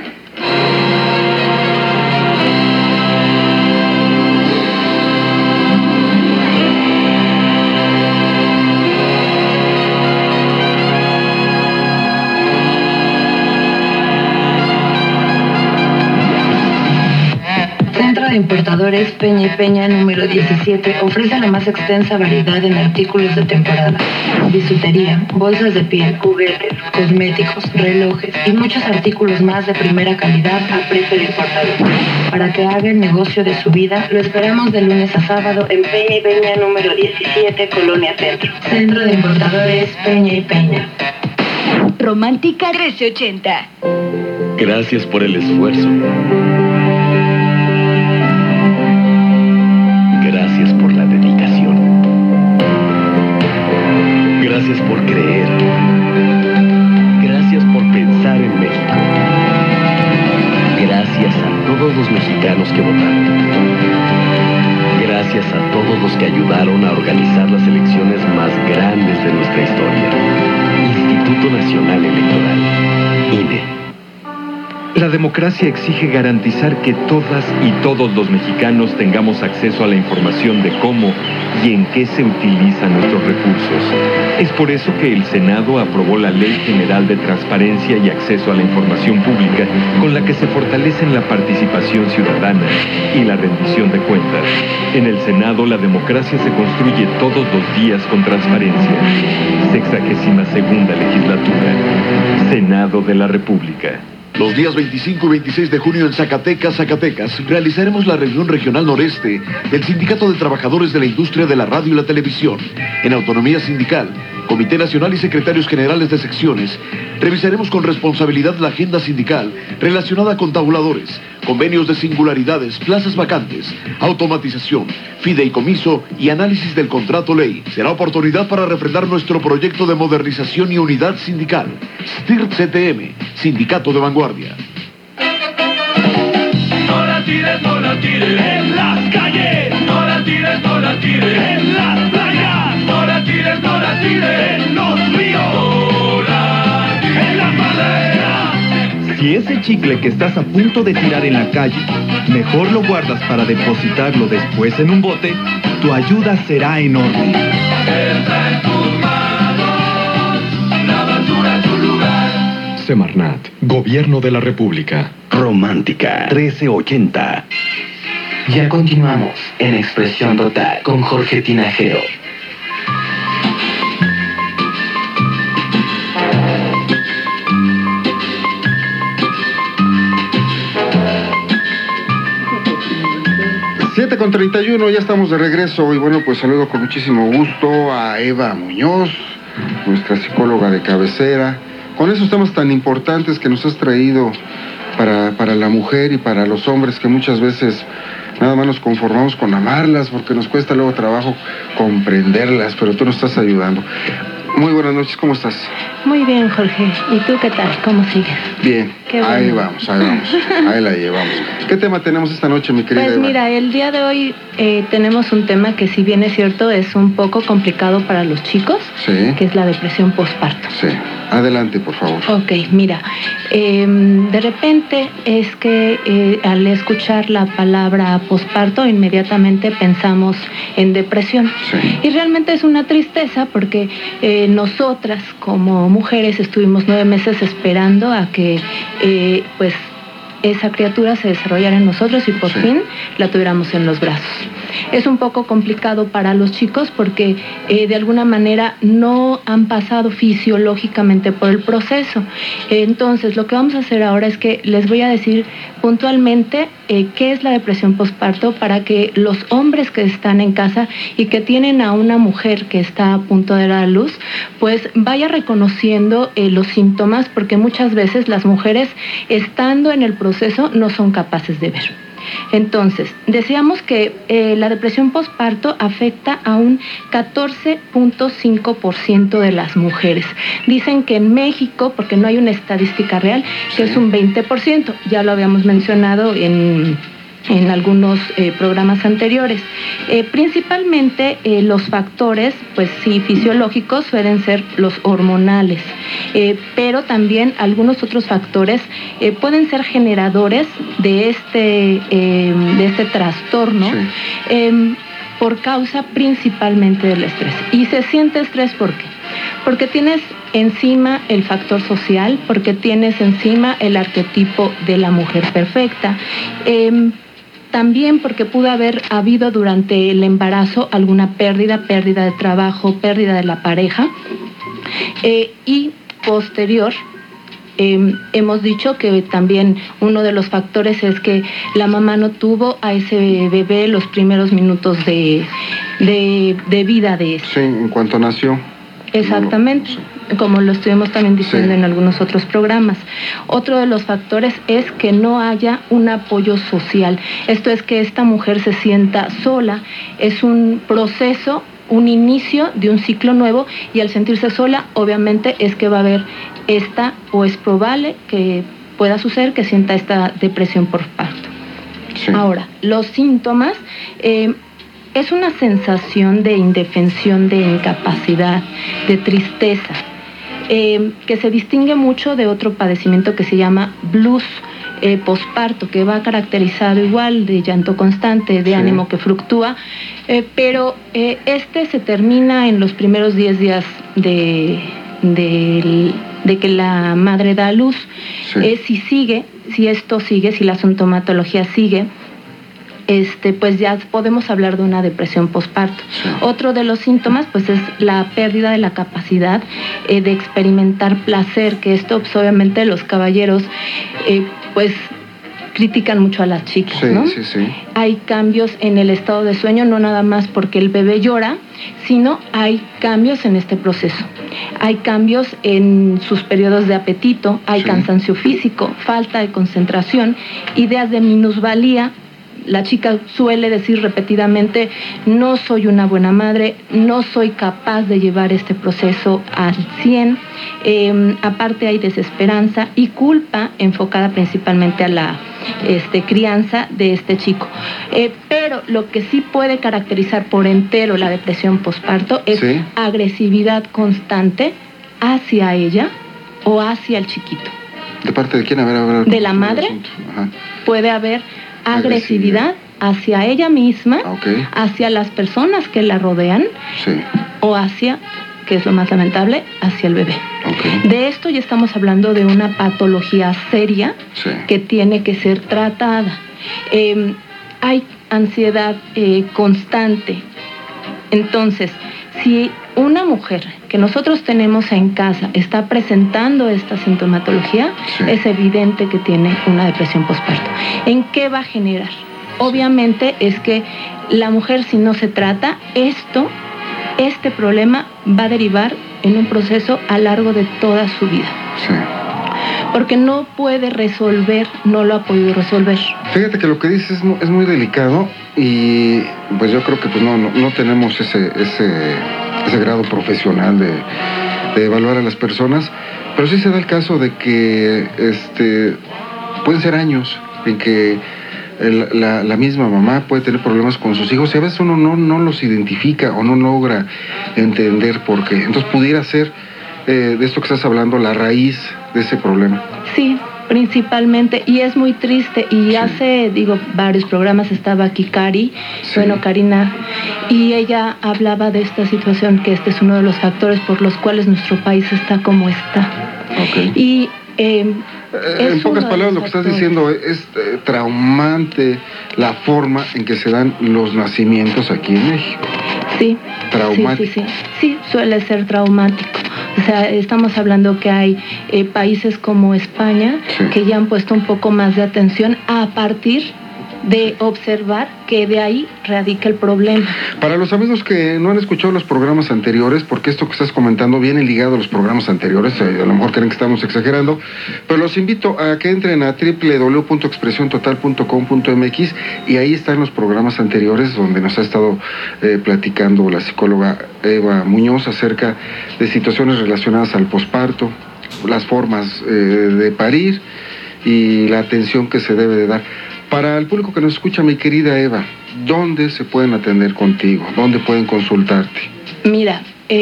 Importadores Peña y Peña número 17 ofrece la más extensa variedad en artículos de temporada: bisutería, bolsas de piel, juguetes, cosméticos, relojes y muchos artículos más de primera calidad a precio de importador. Para que haga el negocio de su vida, lo esperamos de lunes a sábado en Peña y Peña número 17, Colonia Centro. Centro de Importadores Peña y Peña. Romántica 1380. Gracias por el esfuerzo. Gracias por la dedicación. Gracias por creer. Gracias por pensar en México. Gracias a todos los mexicanos que votaron. Gracias a todos los que ayudaron a organizar las elecciones más grandes de nuestra historia. Instituto Nacional Electoral, INE. La democracia exige garantizar que todas y todos los mexicanos tengamos acceso a la información de cómo y en qué se utilizan nuestros recursos. Es por eso que el Senado aprobó la Ley General de Transparencia y Acceso a la Información Pública, con la que se fortalecen la participación ciudadana y la rendición de cuentas. En el Senado, la democracia se construye todos los días con transparencia. 62ª Legislatura. Senado de la República. Los días 25 y 26 de junio en Zacatecas, realizaremos la reunión regional noreste del Sindicato de Trabajadores de la Industria de la Radio y la Televisión. En autonomía sindical, Comité Nacional y secretarios generales de secciones, revisaremos con responsabilidad la agenda sindical relacionada con tabuladores, convenios de singularidades, plazas vacantes, automatización, fideicomiso y análisis del contrato ley. Será oportunidad para refrendar nuestro proyecto de modernización y unidad sindical. STIRT-CTM, Sindicato de Vanguardia. No la tires en las calles, no la tires en las playas, no la tires en los ríos, no la tires en las maderas. Si ese chicle que estás a punto de tirar en la calle, mejor lo guardas para depositarlo después en un bote, tu ayuda será enorme. Está en tus manos, la basura en su lugar. Semarnat, Gobierno de la República. Romántica 1380. Ya continuamos en Expresión Total con Jorge Tinajero. Con 31, ya estamos de regreso y bueno, pues saludo con muchísimo gusto a Eva Muñoz, nuestra psicóloga de cabecera, con esos temas tan importantes que nos has traído para la mujer y para los hombres, que muchas veces nada más nos conformamos con amarlas porque nos cuesta luego trabajo comprenderlas, pero tú nos estás ayudando. Muy buenas noches, ¿cómo estás? Muy bien, Jorge. ¿Y tú qué tal? ¿Cómo sigues? Bien, Qué ahí bueno. vamos, ahí la llevamos. ¿Qué tema tenemos esta noche, mi querida Pues Eva? mira, el día de hoy tenemos un tema que, si bien es cierto, es un poco complicado para los chicos, Sí. que es la depresión postparto. Sí, adelante, por favor. Ok, mira, de repente es que al escuchar la palabra posparto inmediatamente pensamos en depresión. Sí. Y realmente es una tristeza porque nosotras como mujeres estuvimos 9 meses esperando a que pues esa criatura se desarrollara en nosotros y por fin la tuviéramos en los brazos. Es un poco complicado para los chicos porque de alguna manera no han pasado fisiológicamente por el proceso. Entonces, lo que vamos a hacer ahora es que les voy a decir puntualmente qué es la depresión postparto, para que los hombres que están en casa y que tienen a una mujer que está a punto de dar a luz, pues vaya reconociendo los síntomas, porque muchas veces las mujeres, estando en el proceso, no son capaces de ver. Entonces, decíamos que la depresión postparto afecta a un 14.5% de las mujeres. Dicen que en México, porque no hay una estadística real, que es un 20%. Ya lo habíamos mencionado en algunos programas anteriores. Principalmente los factores, pues sí, fisiológicos suelen ser los hormonales, pero también algunos otros factores pueden ser generadores de este trastorno. Sí. Por causa principalmente del estrés. Y se siente estrés, ¿por qué? Porque tienes encima el factor social, porque tienes encima el arquetipo de la mujer perfecta. También porque pudo haber habido durante el embarazo alguna pérdida de trabajo, pérdida de la pareja. Y posterior, hemos dicho que también uno de los factores es que la mamá no tuvo a ese bebé los primeros minutos de vida de ese. Sí, en cuanto nació. Exactamente, como lo estuvimos también diciendo en algunos otros programas. Otro de los factores es que no haya un apoyo social. Esto es que esta mujer se sienta sola. Es un proceso, un inicio de un ciclo nuevo, y al sentirse sola, obviamente es que va a haber o es probable que pueda suceder que sienta esta depresión por parto. Sí. Ahora, los síntomas... es una sensación de indefensión, de incapacidad, de tristeza, que se distingue mucho de otro padecimiento que se llama blues posparto, que va caracterizado igual de llanto constante, de ánimo que fluctúa, pero este se termina en los primeros 10 días de que la madre da a luz. Si esto sigue, si la sintomatología sigue, pues ya podemos hablar de una depresión postparto. Sí. Otro de los síntomas, pues, es la pérdida de la capacidad de experimentar placer, que esto, pues, obviamente los caballeros, pues critican mucho a las chicas, sí, ¿no? Sí, sí. Hay cambios en el estado de sueño, no nada más porque el bebé llora, sino hay cambios en este proceso. Hay cambios en sus periodos de apetito, hay cansancio físico, falta de concentración, ideas de minusvalía. La chica suele decir repetidamente, no soy una buena madre, no soy capaz de llevar este proceso al 100. Aparte hay desesperanza y culpa enfocada principalmente a la crianza de este chico. Pero lo que sí puede caracterizar por entero la depresión posparto es agresividad constante hacia ella o hacia el chiquito. ¿De parte de quién? A ver. De la madre. Puede haber agresividad hacia ella misma, hacia las personas que la rodean, o hacia, que es lo más lamentable, hacia el bebé. De esto ya estamos hablando de una patología seria que tiene que ser tratada. Hay ansiedad constante. Entonces, si una mujer que nosotros tenemos en casa está presentando esta sintomatología, es evidente que tiene una depresión posparto. ¿En qué va a generar? Obviamente es que la mujer, si no se trata, este problema va a derivar en un proceso a lo largo de toda su vida. Porque no puede resolver, no lo ha podido resolver. Fíjate que lo que dices es muy delicado y pues yo creo que pues no tenemos ese grado profesional de evaluar a las personas, pero sí se da el caso de que pueden ser años en que la misma mamá puede tener problemas con sus hijos y a veces uno no los identifica o no logra entender por qué. Entonces pudiera ser de esto que estás hablando la raíz de ese problema. Sí, principalmente, y es muy triste, y hace, varios programas estaba aquí Karina, y ella hablaba de esta situación, que este es uno de los factores por los cuales nuestro país está como está. Y en pocas palabras, lo que estás diciendo es traumante la forma en que se dan los nacimientos aquí en México. Sí. Traumático. Sí, suele ser traumático. O sea, estamos hablando que hay países como España que ya han puesto un poco más de atención a partir de observar que de ahí radica el problema. Para los amigos que no han escuchado los programas anteriores, porque esto que estás comentando viene ligado a los programas anteriores, a lo mejor creen que estamos exagerando, pero los invito a que entren a www.expresiontotal.com.mx y ahí están los programas anteriores donde nos ha estado platicando la psicóloga Eva Muñoz acerca de situaciones relacionadas al posparto, las formas de parir y la atención que se debe de dar. Para el público que nos escucha, mi querida Eva, ¿dónde se pueden atender contigo? ¿Dónde pueden consultarte? Mira,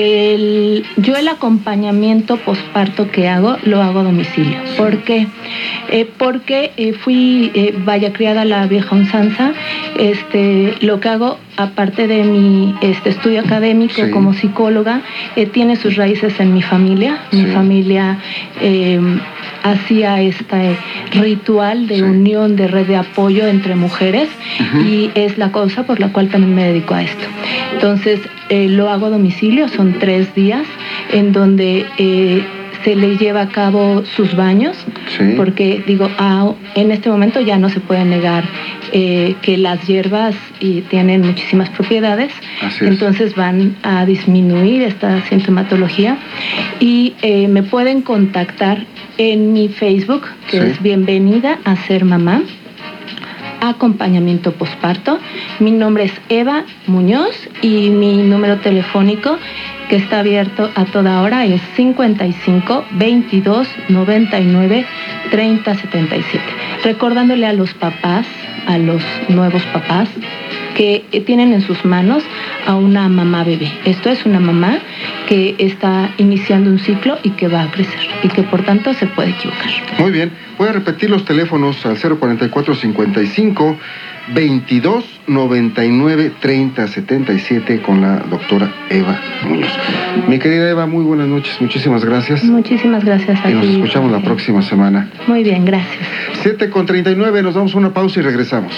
yo el acompañamiento posparto que hago, lo hago a domicilio. ¿Por qué? Porque fui criada a la vieja usanza. Lo que hago, aparte de mi estudio académico como psicóloga, tiene sus raíces en mi familia. Mi familia hacía este ritual de unión, de red de apoyo entre mujeres, y es la causa por la cual también me dedico a esto. Entonces, lo hago a domicilio, son 3 días en donde se le lleva a cabo sus baños, porque en este momento ya no se puede negar que las hierbas tienen muchísimas propiedades, entonces van a disminuir esta sintomatología y me pueden contactar en mi Facebook, que es Bienvenida a Ser Mamá, acompañamiento posparto. Mi nombre es Eva Muñoz y mi número telefónico, que está abierto a toda hora, es 55 22 99 30 77. Recordándole a los papás, a los nuevos papás, que tienen en sus manos a una mamá bebé. Esto es una mamá que está iniciando un ciclo y que va a crecer y que por tanto se puede equivocar. Muy bien, voy a repetir los teléfonos al 044 55 22 99 30 77 con la doctora Eva Muñoz. Mi querida Eva, muy buenas noches, muchísimas gracias. Muchísimas gracias a ti. Y nos escuchamos la próxima semana. Muy bien, gracias. 7:39, nos damos una pausa y regresamos.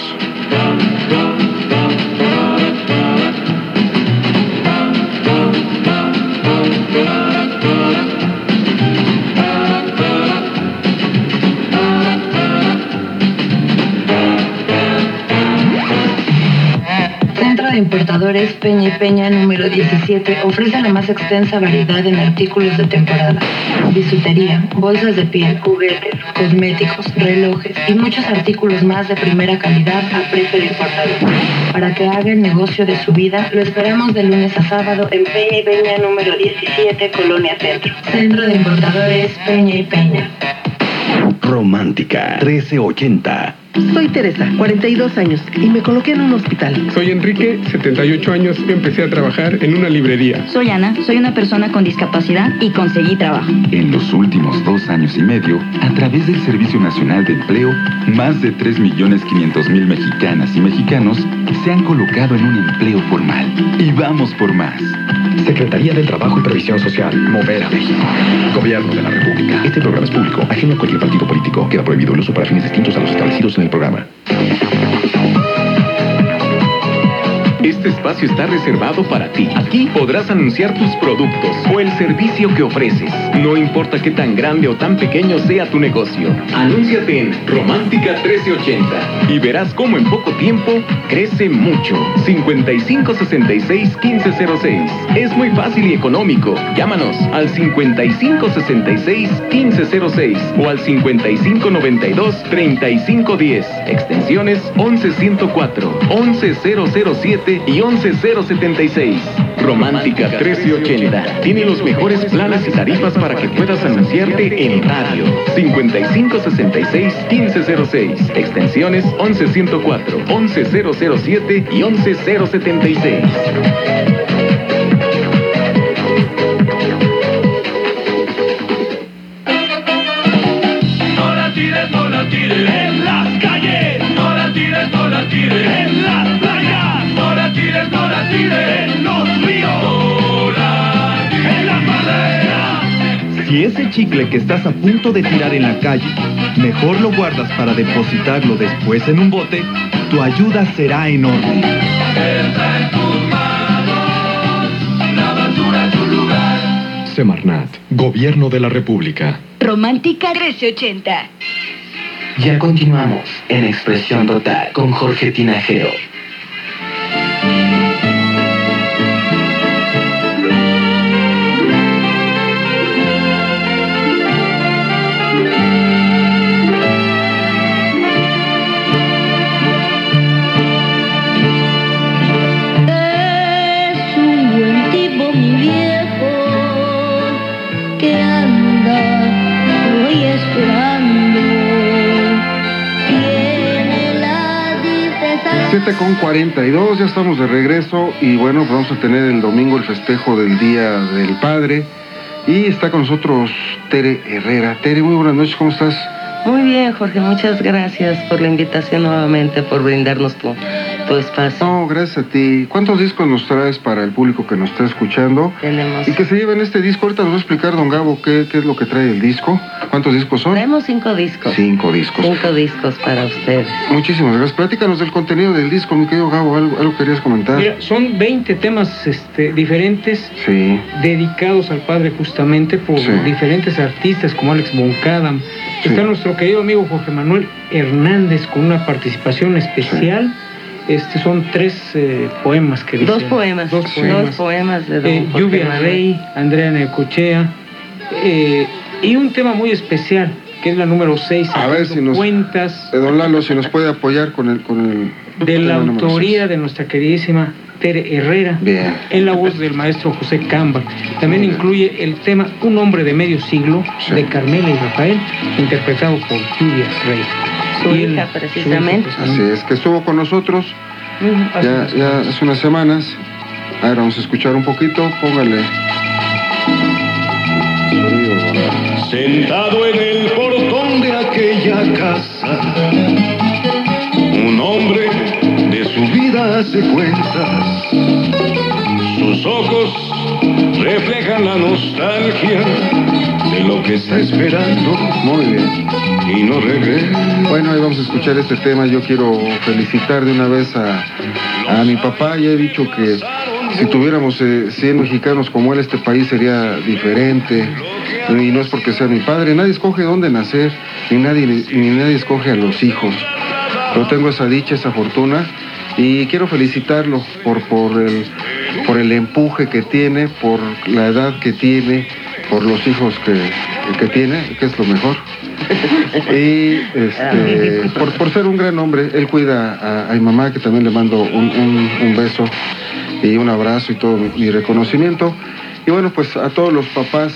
de Importadores Peña y Peña número 17 ofrece la más extensa variedad en artículos de temporada. Bisutería, bolsas de piel, juguetes, cosméticos, relojes y muchos artículos más de primera calidad a precio de importador. Para que haga el negocio de su vida, lo esperamos de lunes a sábado en Peña y Peña número 17, Colonia Centro. Centro de Importadores Peña y Peña. Romántica 1380. Soy Teresa, 42 años, y me coloqué en un hospital. Soy Enrique, 78 años, y empecé a trabajar en una librería. Soy Ana, soy una persona con discapacidad y conseguí trabajo. En los últimos 2 años y medio, a través del Servicio Nacional de Empleo, más de 3.500.000 mexicanas y mexicanos se han colocado en un empleo formal. Y vamos por más. Secretaría del Trabajo y Previsión Social. Mover a México. Gobierno de la República. Este programa es público, ajeno a cualquier partido político. Queda prohibido el uso para fines distintos a los establecidos en el programa. Este espacio está reservado para ti. Aquí podrás anunciar tus productos o el servicio que ofreces. No importa qué tan grande o tan pequeño sea tu negocio. Anúnciate en Romántica 1380 y verás cómo en poco tiempo crece mucho. 5566-1506. Es muy fácil y económico. Llámanos al 5566-1506 o al 5592-3510. Extensiones 11104, 11007 y 11076. Romántica 1380 tiene los mejores planes y tarifas para que puedas anunciarte en radio. 5566-1506. Extensiones 11104, 11007 y 11076. No la tires, no la tires en las calles. No la tires, no la tires en las playas. No la tires, no la tires en los ríos. No la tires en las maderas. Si ese chicle que estás a punto de tirar en la calle, mejor lo guardas para depositarlo después en un bote, tu ayuda será enorme. Está en tus manos, la basura en su lugar. Semarnat, Gobierno de la República. Romántica 1380. Ya continuamos en Expresión Total con Jorge Tinajero. Es un buen tipo, mi viejo, que anda hoy esperando. Tiene la tristeza. 7:42, ya estamos de regreso y bueno, pues vamos a tener el domingo el festejo del Día del Padre y está con nosotros Tere Herrera. Tere, muy buenas noches, ¿cómo estás? Muy bien, Jorge, muchas gracias por la invitación nuevamente, por brindarnos tu espacio. No, gracias a ti. ¿Cuántos discos nos traes para el público que nos está escuchando? Tenemos. Y que se lleven este disco. Ahorita nos va a explicar don Gabo qué es lo que trae el disco. ¿Cuántos discos son? Traemos 5 discos. 5 discos. 5 discos para ustedes. Muchísimas gracias. Platícanos del contenido del disco, mi querido Gabo. ¿Algo querías comentar? Mira, son 20 temas diferentes, sí, dedicados al padre justamente por diferentes artistas como Alex Moncada. Sí. Está nuestro querido amigo Jorge Manuel Hernández con una participación especial. Sí. Son 3 poemas que dicen. 2 poemas. 2 poemas. 2 poemas de don Jorge Lluvia Manuel. Rey, Andrea Necochea. Y un tema muy especial, que es la número 6. A ver si nos cuentas. Don Lalo, si nos puede apoyar con el de la autoría de nuestra queridísima Tere Herrera. Bien. En la voz del maestro José Camba. También incluye el tema Un hombre de medio siglo, de Carmela y Rafael, interpretado por Lluvia Rey. Su hija, precisamente. Así es, que estuvo con nosotros ya hace unas semanas. Ahora vamos a escuchar un poquito, póngale. Sentado en el portón de aquella casa, un hombre de su vida hace cuentas. Sus ojos reflejan la nostalgia de lo que está esperando. Muy bien. Y no regresa. Bueno, ahí vamos a escuchar este tema. Yo quiero felicitar de una vez a mi papá. Ya he dicho que si tuviéramos 100 mexicanos como él, este país sería diferente. Y no es porque sea mi padre. Nadie escoge dónde nacer, ni nadie escoge a los hijos. Yo tengo esa dicha, esa fortuna, Y quiero felicitarlo por el empuje que tiene, por la edad que tiene, por los hijos que tiene, que es lo mejor. Y por ser un gran hombre. Él cuida a mi mamá, que también le mando un beso y un abrazo y todo mi reconocimiento. Y bueno, pues a todos los papás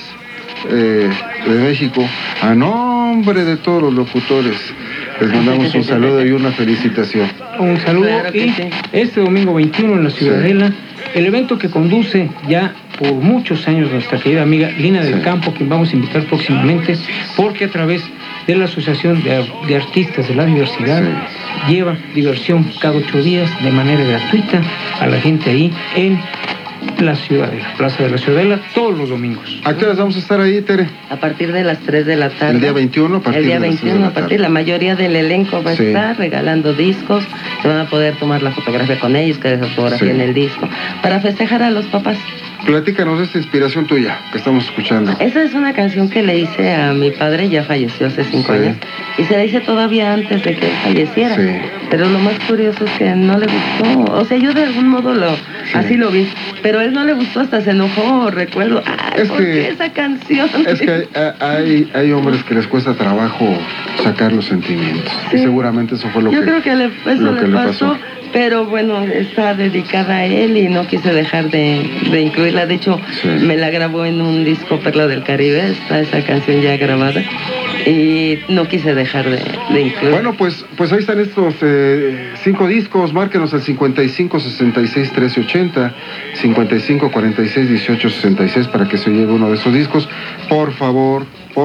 de México, a nombre de todos los locutores, les mandamos un saludo y una felicitación. Un saludo. Y este domingo 21 en la Ciudadela, el evento que conduce ya por muchos años nuestra querida amiga Lina del Campo, quien vamos a invitar próximamente, porque a través de la Asociación de Artistas de la Diversidad lleva diversión cada 8 días de manera gratuita a la gente ahí en la Ciudadela, Plaza de la Ciudadela, todos los domingos. ¿A qué horas vamos a estar ahí, Tere? A partir de las 3 de la tarde. ¿El día 21? A partir el día de 21, a partir, la mayoría del elenco va a estar regalando discos, se van a poder tomar la fotografía con ellos, que fotografíen el disco, para festejar a los papás. Platícanos de esta inspiración tuya que estamos escuchando. Esa es una canción que le hice a mi padre, ya falleció hace 5 años, y se la hice todavía antes de que él falleciera. Pero lo más curioso es que no le gustó. O sea, yo de algún modo así lo vi, pero a él no le gustó, hasta se enojó, recuerdo. ¿Por qué esa canción? Es que hay hombres que les cuesta trabajo sacar los sentimientos. Y seguramente eso fue lo yo que creo que eso le pasó. Pero bueno, está dedicada a él y no quise dejar de incluirla. De hecho, me la grabó en un disco Perla del Caribe, está esa canción ya grabada. Y no quise dejar de incluir. Bueno, pues ahí están estos 5 discos. Márquenos al 55 66 13 80, 55 46 18 66 para que se lleve uno de esos discos. Por favor,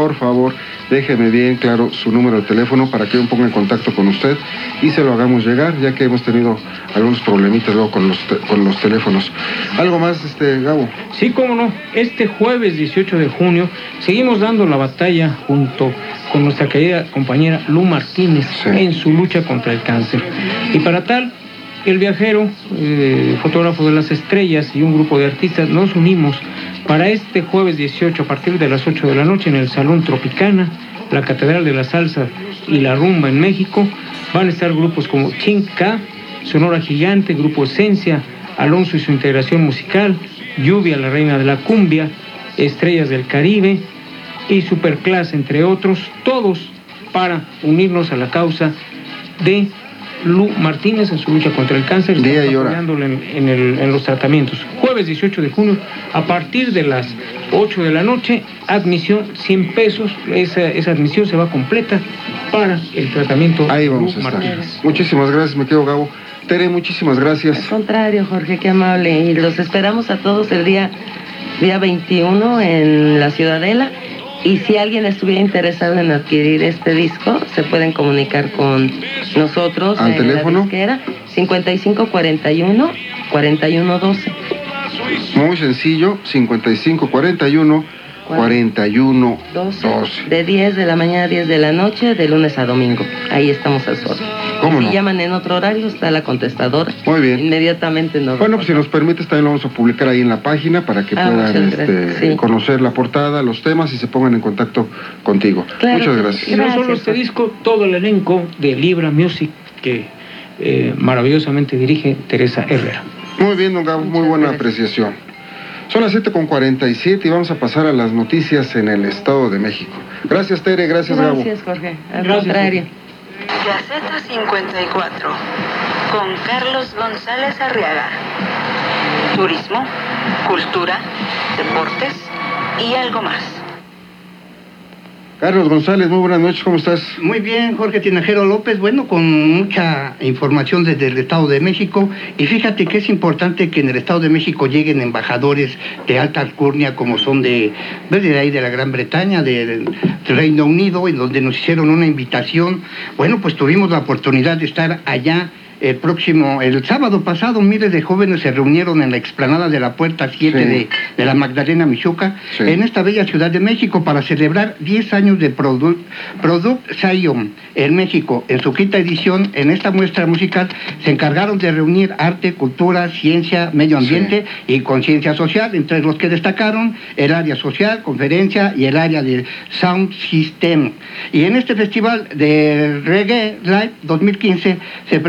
déjeme bien claro su número de teléfono para que yo me ponga en contacto con usted y se lo hagamos llegar, ya que hemos tenido algunos problemitas luego con los teléfonos. ¿Algo más, Gabo? Sí, cómo no. Este jueves 18 de junio seguimos dando la batalla junto con nuestra querida compañera Lu Martínez en su lucha contra el cáncer. Y para tal, el viajero, fotógrafo de las estrellas y un grupo de artistas nos unimos para este jueves 18 a partir de las 8 de la noche en el Salón Tropicana, la Catedral de la Salsa y la Rumba en México. Van a estar grupos como Chinca, Sonora Gigante, Grupo Esencia, Alonso y su integración musical, Lluvia, la reina de la cumbia, Estrellas del Caribe y Superclass, entre otros, todos para unirnos a la causa de Lu Martínez en su lucha contra el cáncer, apoyándole en los tratamientos. Jueves 18 de junio, a partir de las 8 de la noche, admisión 100 pesos, esa admisión se va completa para el tratamiento de Lu Martínez. Muchísimas gracias, me quedo Gabo. Tere, muchísimas gracias. Al contrario, Jorge, qué amable, y los esperamos a todos el día 21 en la Ciudadela. Y si alguien estuviera interesado en adquirir este disco, se pueden comunicar con nosotros ¿al teléfono? La disquera 5541 4112. Muy sencillo, 5541 4112. De 10 de la mañana a 10 de la noche, de lunes a domingo. Ahí estamos al sol. ¿Cómo si no? llaman en otro horario, está la contestadora. Muy bien. Inmediatamente nos... Bueno, pues si nos permites, también lo vamos a publicar ahí en la página para que puedan conocer la portada, los temas y se pongan en contacto contigo. Claro, muchas gracias. Y no solo este disco, todo el elenco de Libra Music que maravillosamente dirige Teresa Herrera. Muy bien, don Gabo, muy buena apreciación. Son las 7:47 y vamos a pasar a las noticias en el Estado de México. Gracias, Tere, gracias, Gabo. Gracias, Jorge. Al contrario. Gaceta 54, con Carlos González Arriaga. Turismo, cultura, deportes y algo más. Carlos González, muy buenas noches, ¿cómo estás? Muy bien, Jorge Tinajero López, bueno, con mucha información desde el Estado de México, y fíjate que es importante que en el Estado de México lleguen embajadores de alta alcurnia como son de ahí de la Gran Bretaña, del Reino Unido, en donde nos hicieron una invitación. Bueno, pues tuvimos la oportunidad de estar allá. El sábado pasado, miles de jóvenes se reunieron en la explanada de la Puerta 7 de la Magdalena Michoaca, en esta bella Ciudad de México, para celebrar 10 años de Product Zion en México. En su quinta edición, en esta muestra musical, se encargaron de reunir arte, cultura, ciencia, medio ambiente y conciencia social, entre los que destacaron el área social, conferencia y el área de Sound System. Y en este festival de Reggae Live 2015 se presentaron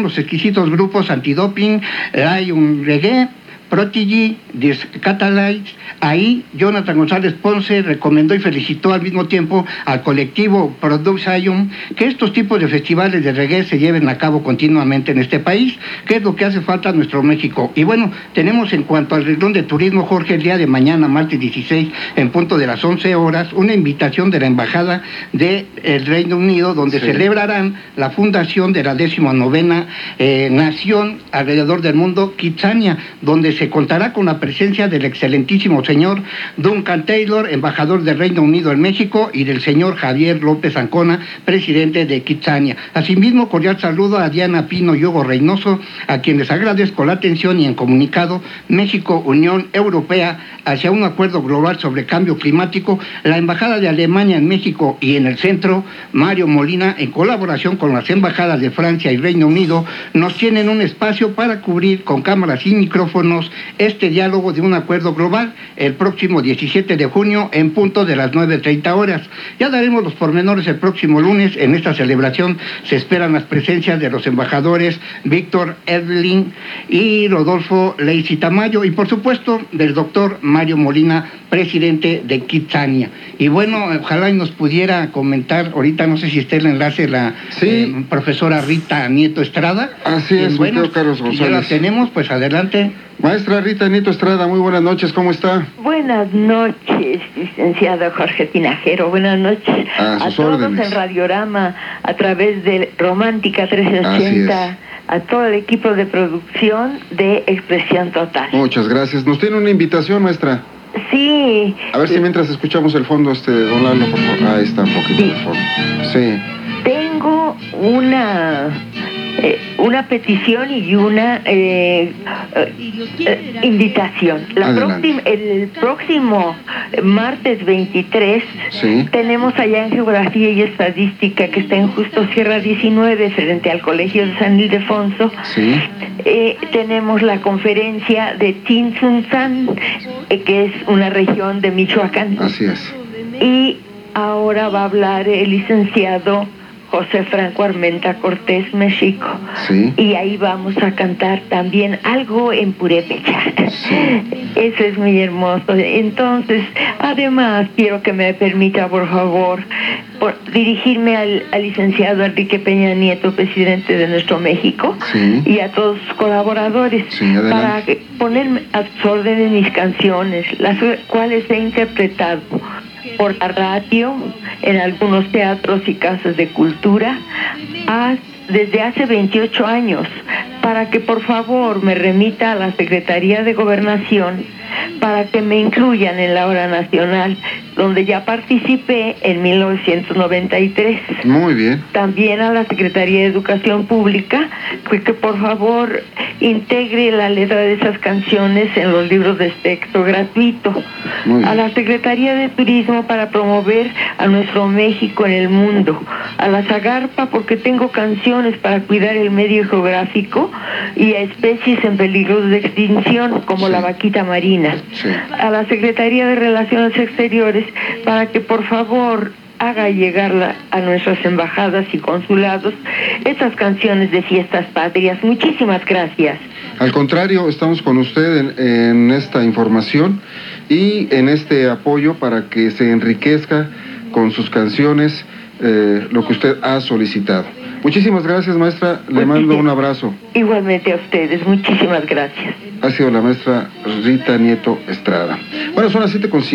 los exquisitos grupos Antidoping, Lion Reggae, Prodigy, Catalytes. Ahí Jonathan González Ponce recomendó y felicitó al mismo tiempo al colectivo Production que estos tipos de festivales de reggae se lleven a cabo continuamente en este país, que es lo que hace falta a nuestro México. Y bueno, tenemos en cuanto al renglón de turismo, Jorge, el día de mañana, martes 16, en punto de las 11 horas, una invitación de la Embajada del Reino Unido, donde celebrarán la fundación de la 19ª nación alrededor del mundo, Kitsania, donde se contará con la presencia del excelentísimo señor Duncan Taylor, embajador del Reino Unido en México, y del señor Javier López Ancona, presidente de Kitsania. Asimismo, cordial saludo a Diana Pino y Hugo Reynoso, a quienes agradezco la atención, y en comunicado, México, Unión Europea, hacia un acuerdo global sobre cambio climático, la Embajada de Alemania en México y en el centro, Mario Molina, en colaboración con las embajadas de Francia y Reino Unido, nos tienen un espacio para cubrir con cámaras y micrófonos este diálogo de un acuerdo global el próximo 17 de junio en punto de las 9:30 horas. Ya daremos los pormenores el próximo lunes. En esta celebración se esperan las presencias de los embajadores Víctor Evelyn y Rodolfo Lacey Tamayo, y por supuesto del doctor Mario Molina, presidente de Kitsania. Y bueno, ojalá y nos pudiera comentar, ahorita no sé si está el enlace, la profesora Rita Nieto Estrada. Así es, bueno, Carlos González. Ya la tenemos, pues adelante. Maestra Rita Nieto Estrada, muy buenas noches, ¿cómo está? Buenas noches, licenciado Jorge Tinajero, buenas noches a todos en Radiorama, a través de Romántica 1380, a todo el equipo de producción de Expresión Total. Muchas gracias. ¿Nos tiene una invitación, maestra? Sí. A ver si mientras escuchamos el fondo, don Lalo, por favor. Ahí está un poquito el fondo. Sí. Tengo una petición y una invitación. El próximo martes 23 tenemos allá en Geografía y Estadística, que está en Justo Sierra 19, frente al Colegio de San Ildefonso. Tenemos la conferencia de Tinsunzán, que es una región de Michoacán. Así es. Y ahora va a hablar el licenciado José Franco Armenta Cortés, México. Y ahí vamos a cantar también algo en purépecha. Eso es muy hermoso. Entonces, además, quiero que me permita, por favor, dirigirme al licenciado Enrique Peña Nieto, presidente de nuestro México, y a todos sus colaboradores, para ponerme a sus órdenes mis canciones, las cuales he interpretado por la radio, en algunos teatros y casas de cultura, desde hace 28 años, para que por favor me remita a la Secretaría de Gobernación para que me incluyan en la hora nacional, donde ya participé en 1993. Muy bien. También a la Secretaría de Educación Pública, que por favor integre la letra de esas canciones en los libros de texto gratuito. A la Secretaría de Turismo, para promover a nuestro México en el mundo. A la Zagarpa, porque tengo canciones para cuidar el medio geográfico y a especies en peligro de extinción, como la vaquita marina. A la Secretaría de Relaciones Exteriores, para que por favor haga llegar a nuestras embajadas y consulados estas canciones de fiestas patrias. Muchísimas gracias. Al contrario, estamos con usted en esta información y en este apoyo para que se enriquezca con sus canciones lo que usted ha solicitado. Muchísimas gracias, maestra. Le mando un abrazo. Igualmente a ustedes. Muchísimas gracias. Ha sido la maestra Rita Nieto Estrada. Bueno, son las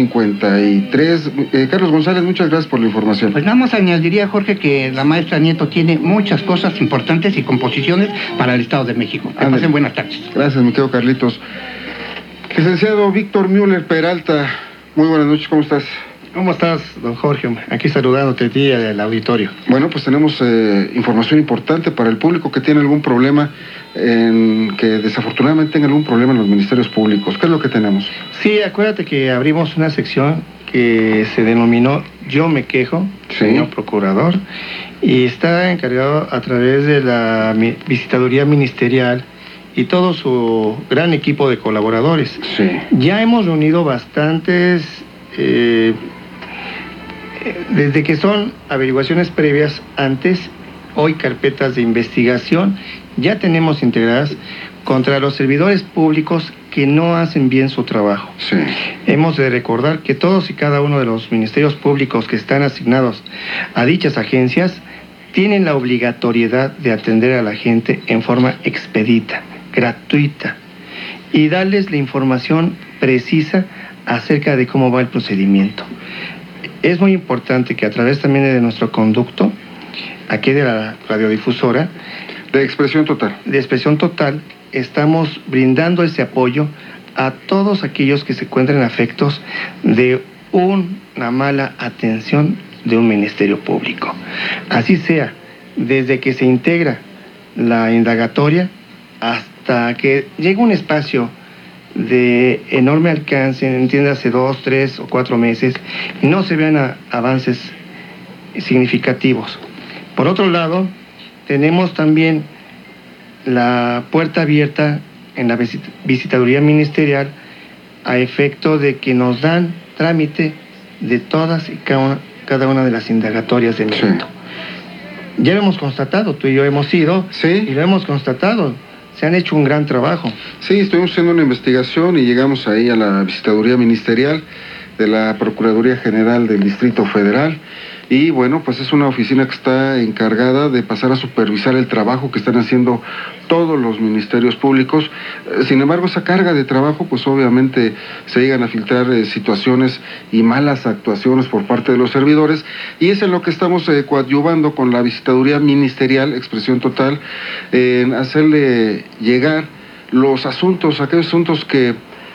7:53. Carlos González, muchas gracias por la información. Pues nada más añadiría, Jorge, que la maestra Nieto tiene muchas cosas importantes y composiciones para el Estado de México. Que pasen buenas tardes. Gracias, mi querido Carlitos. Licenciado Víctor Müller Peralta, muy buenas noches, ¿cómo estás? ¿Cómo estás, don Jorge? Aquí saludándote a ti y al auditorio. Bueno, pues tenemos información importante para el público que tiene algún problema, que desafortunadamente tenga algún problema en los ministerios públicos. ¿Qué es lo que tenemos? Sí, acuérdate que abrimos una sección que se denominó Yo me quejo, señor procurador, y está encargado a través de la visitaduría ministerial y todo su gran equipo de colaboradores. Ya hemos reunido bastantes... desde que son averiguaciones previas antes, hoy carpetas de investigación, ya tenemos integradas contra los servidores públicos que no hacen bien su trabajo. Sí. Hemos de recordar que todos y cada uno de los ministerios públicos que están asignados a dichas agencias tienen la obligatoriedad de atender a la gente en forma expedita, gratuita, y darles la información precisa acerca de cómo va el procedimiento. Es muy importante que a través también de nuestro conducto, aquí de la radiodifusora, de Expresión Total, estamos brindando ese apoyo a todos aquellos que se encuentren afectos de una mala atención de un ministerio público. Así sea, desde que se integra la indagatoria hasta que llega un espacio de enorme alcance, entiéndase 2, 3 o 4 meses, y no se vean avances significativos. Por otro lado, tenemos también la puerta abierta en la visitaduría ministerial a efecto de que nos dan trámite de todas y cada una de las indagatorias de mérito. Sí. Ya lo hemos constatado, tú y yo hemos ido, y lo hemos constatado. Se han hecho un gran trabajo. Sí, estuvimos haciendo una investigación y llegamos ahí a la visitaduría ministerial de la Procuraduría General del Distrito Federal. Y bueno, pues es una oficina que está encargada de pasar a supervisar el trabajo que están haciendo todos los ministerios públicos. Sin embargo, esa carga de trabajo, pues obviamente se llegan a filtrar situaciones y malas actuaciones por parte de los servidores, y es en lo que estamos coadyuvando con la visitaduría ministerial, Expresión Total, en hacerle llegar los asuntos, aquellos asuntos que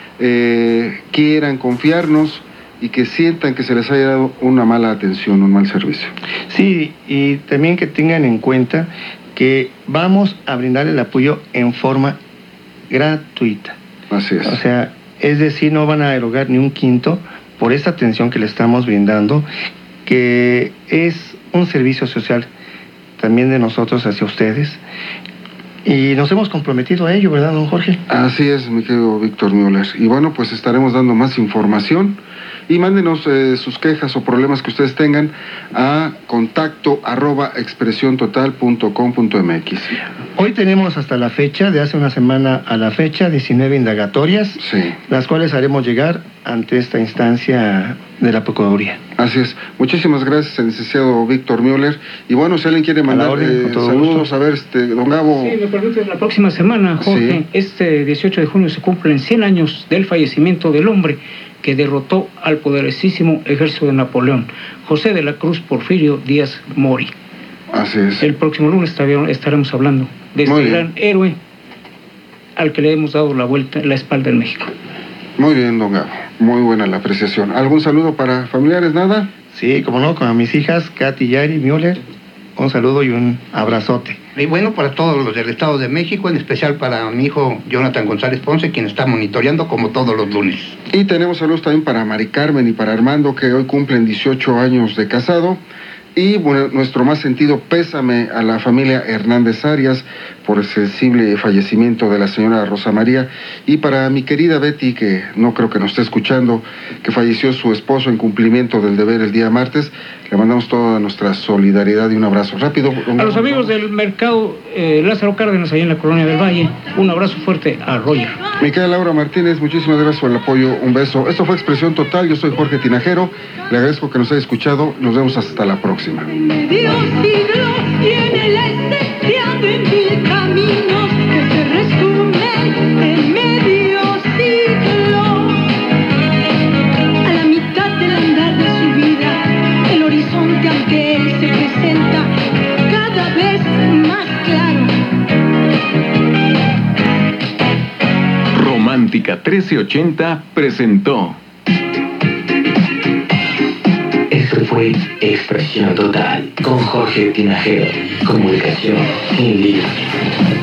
quieran confiarnos y que sientan que se les haya dado una mala atención, un mal servicio. Sí, y también que tengan en cuenta que vamos a brindar el apoyo en forma gratuita. Así es. O sea, es decir, no van a erogar ni un quinto por esta atención que le estamos brindando, que es un servicio social también de nosotros hacia ustedes. Y nos hemos comprometido a ello, ¿verdad, don Jorge? Así es, mi querido Víctor Müller. Y bueno, pues estaremos dando más información. Y mándenos sus quejas o problemas que ustedes tengan a contacto@expresiontotal.com.mx. Hoy tenemos hasta la fecha, de hace una semana a la fecha, 19 indagatorias, las cuales haremos llegar ante esta instancia de la Procuraduría. Así es. Muchísimas gracias al licenciado Víctor Müller. Y bueno, si alguien quiere mandar saludos, a ver, don Gabo. Sí, me permite, la próxima semana, Jorge, este 18 de junio se cumplen 100 años del fallecimiento del hombre que derrotó al poderosísimo ejército de Napoleón, José de la Cruz Porfirio Díaz Mori. Así es. El próximo lunes estaremos hablando de este gran héroe al que le hemos dado la espalda en México. Muy bien, don Gabo. Muy buena la apreciación. ¿Algún saludo para familiares, nada? Sí, como no, con mis hijas, Katy, Yari, Müller, un saludo y un abrazote. Y bueno, para todos los del Estado de México, en especial para mi hijo Jonathan González Ponce, quien está monitoreando como todos los lunes. Y tenemos saludos también para Mari Carmen y para Armando, que hoy cumplen 18 años de casado. Y bueno, nuestro más sentido pésame a la familia Hernández Arias por el sensible fallecimiento de la señora Rosa María, y para mi querida Betty, que no creo que nos esté escuchando, que falleció su esposo en cumplimiento del deber el día martes. Le mandamos toda nuestra solidaridad y un abrazo rápido. A los amigos del mercado Lázaro Cárdenas, allá en la Colonia del Valle, un abrazo fuerte a Roger. Mi querida Laura Martínez, muchísimas gracias por el apoyo, un beso. Esto fue Expresión Total, yo soy Jorge Tinajero, le agradezco que nos haya escuchado, nos vemos hasta la próxima. Dios siglo tiene la esencia de mil caminos que se resumen en medio siglo. A la mitad del andar de su vida, el horizonte ante él se presenta cada vez más claro. Romántica 1380 presentó. Esto fue Expresión Total con Jorge Tinajero. Comunicación sin límites.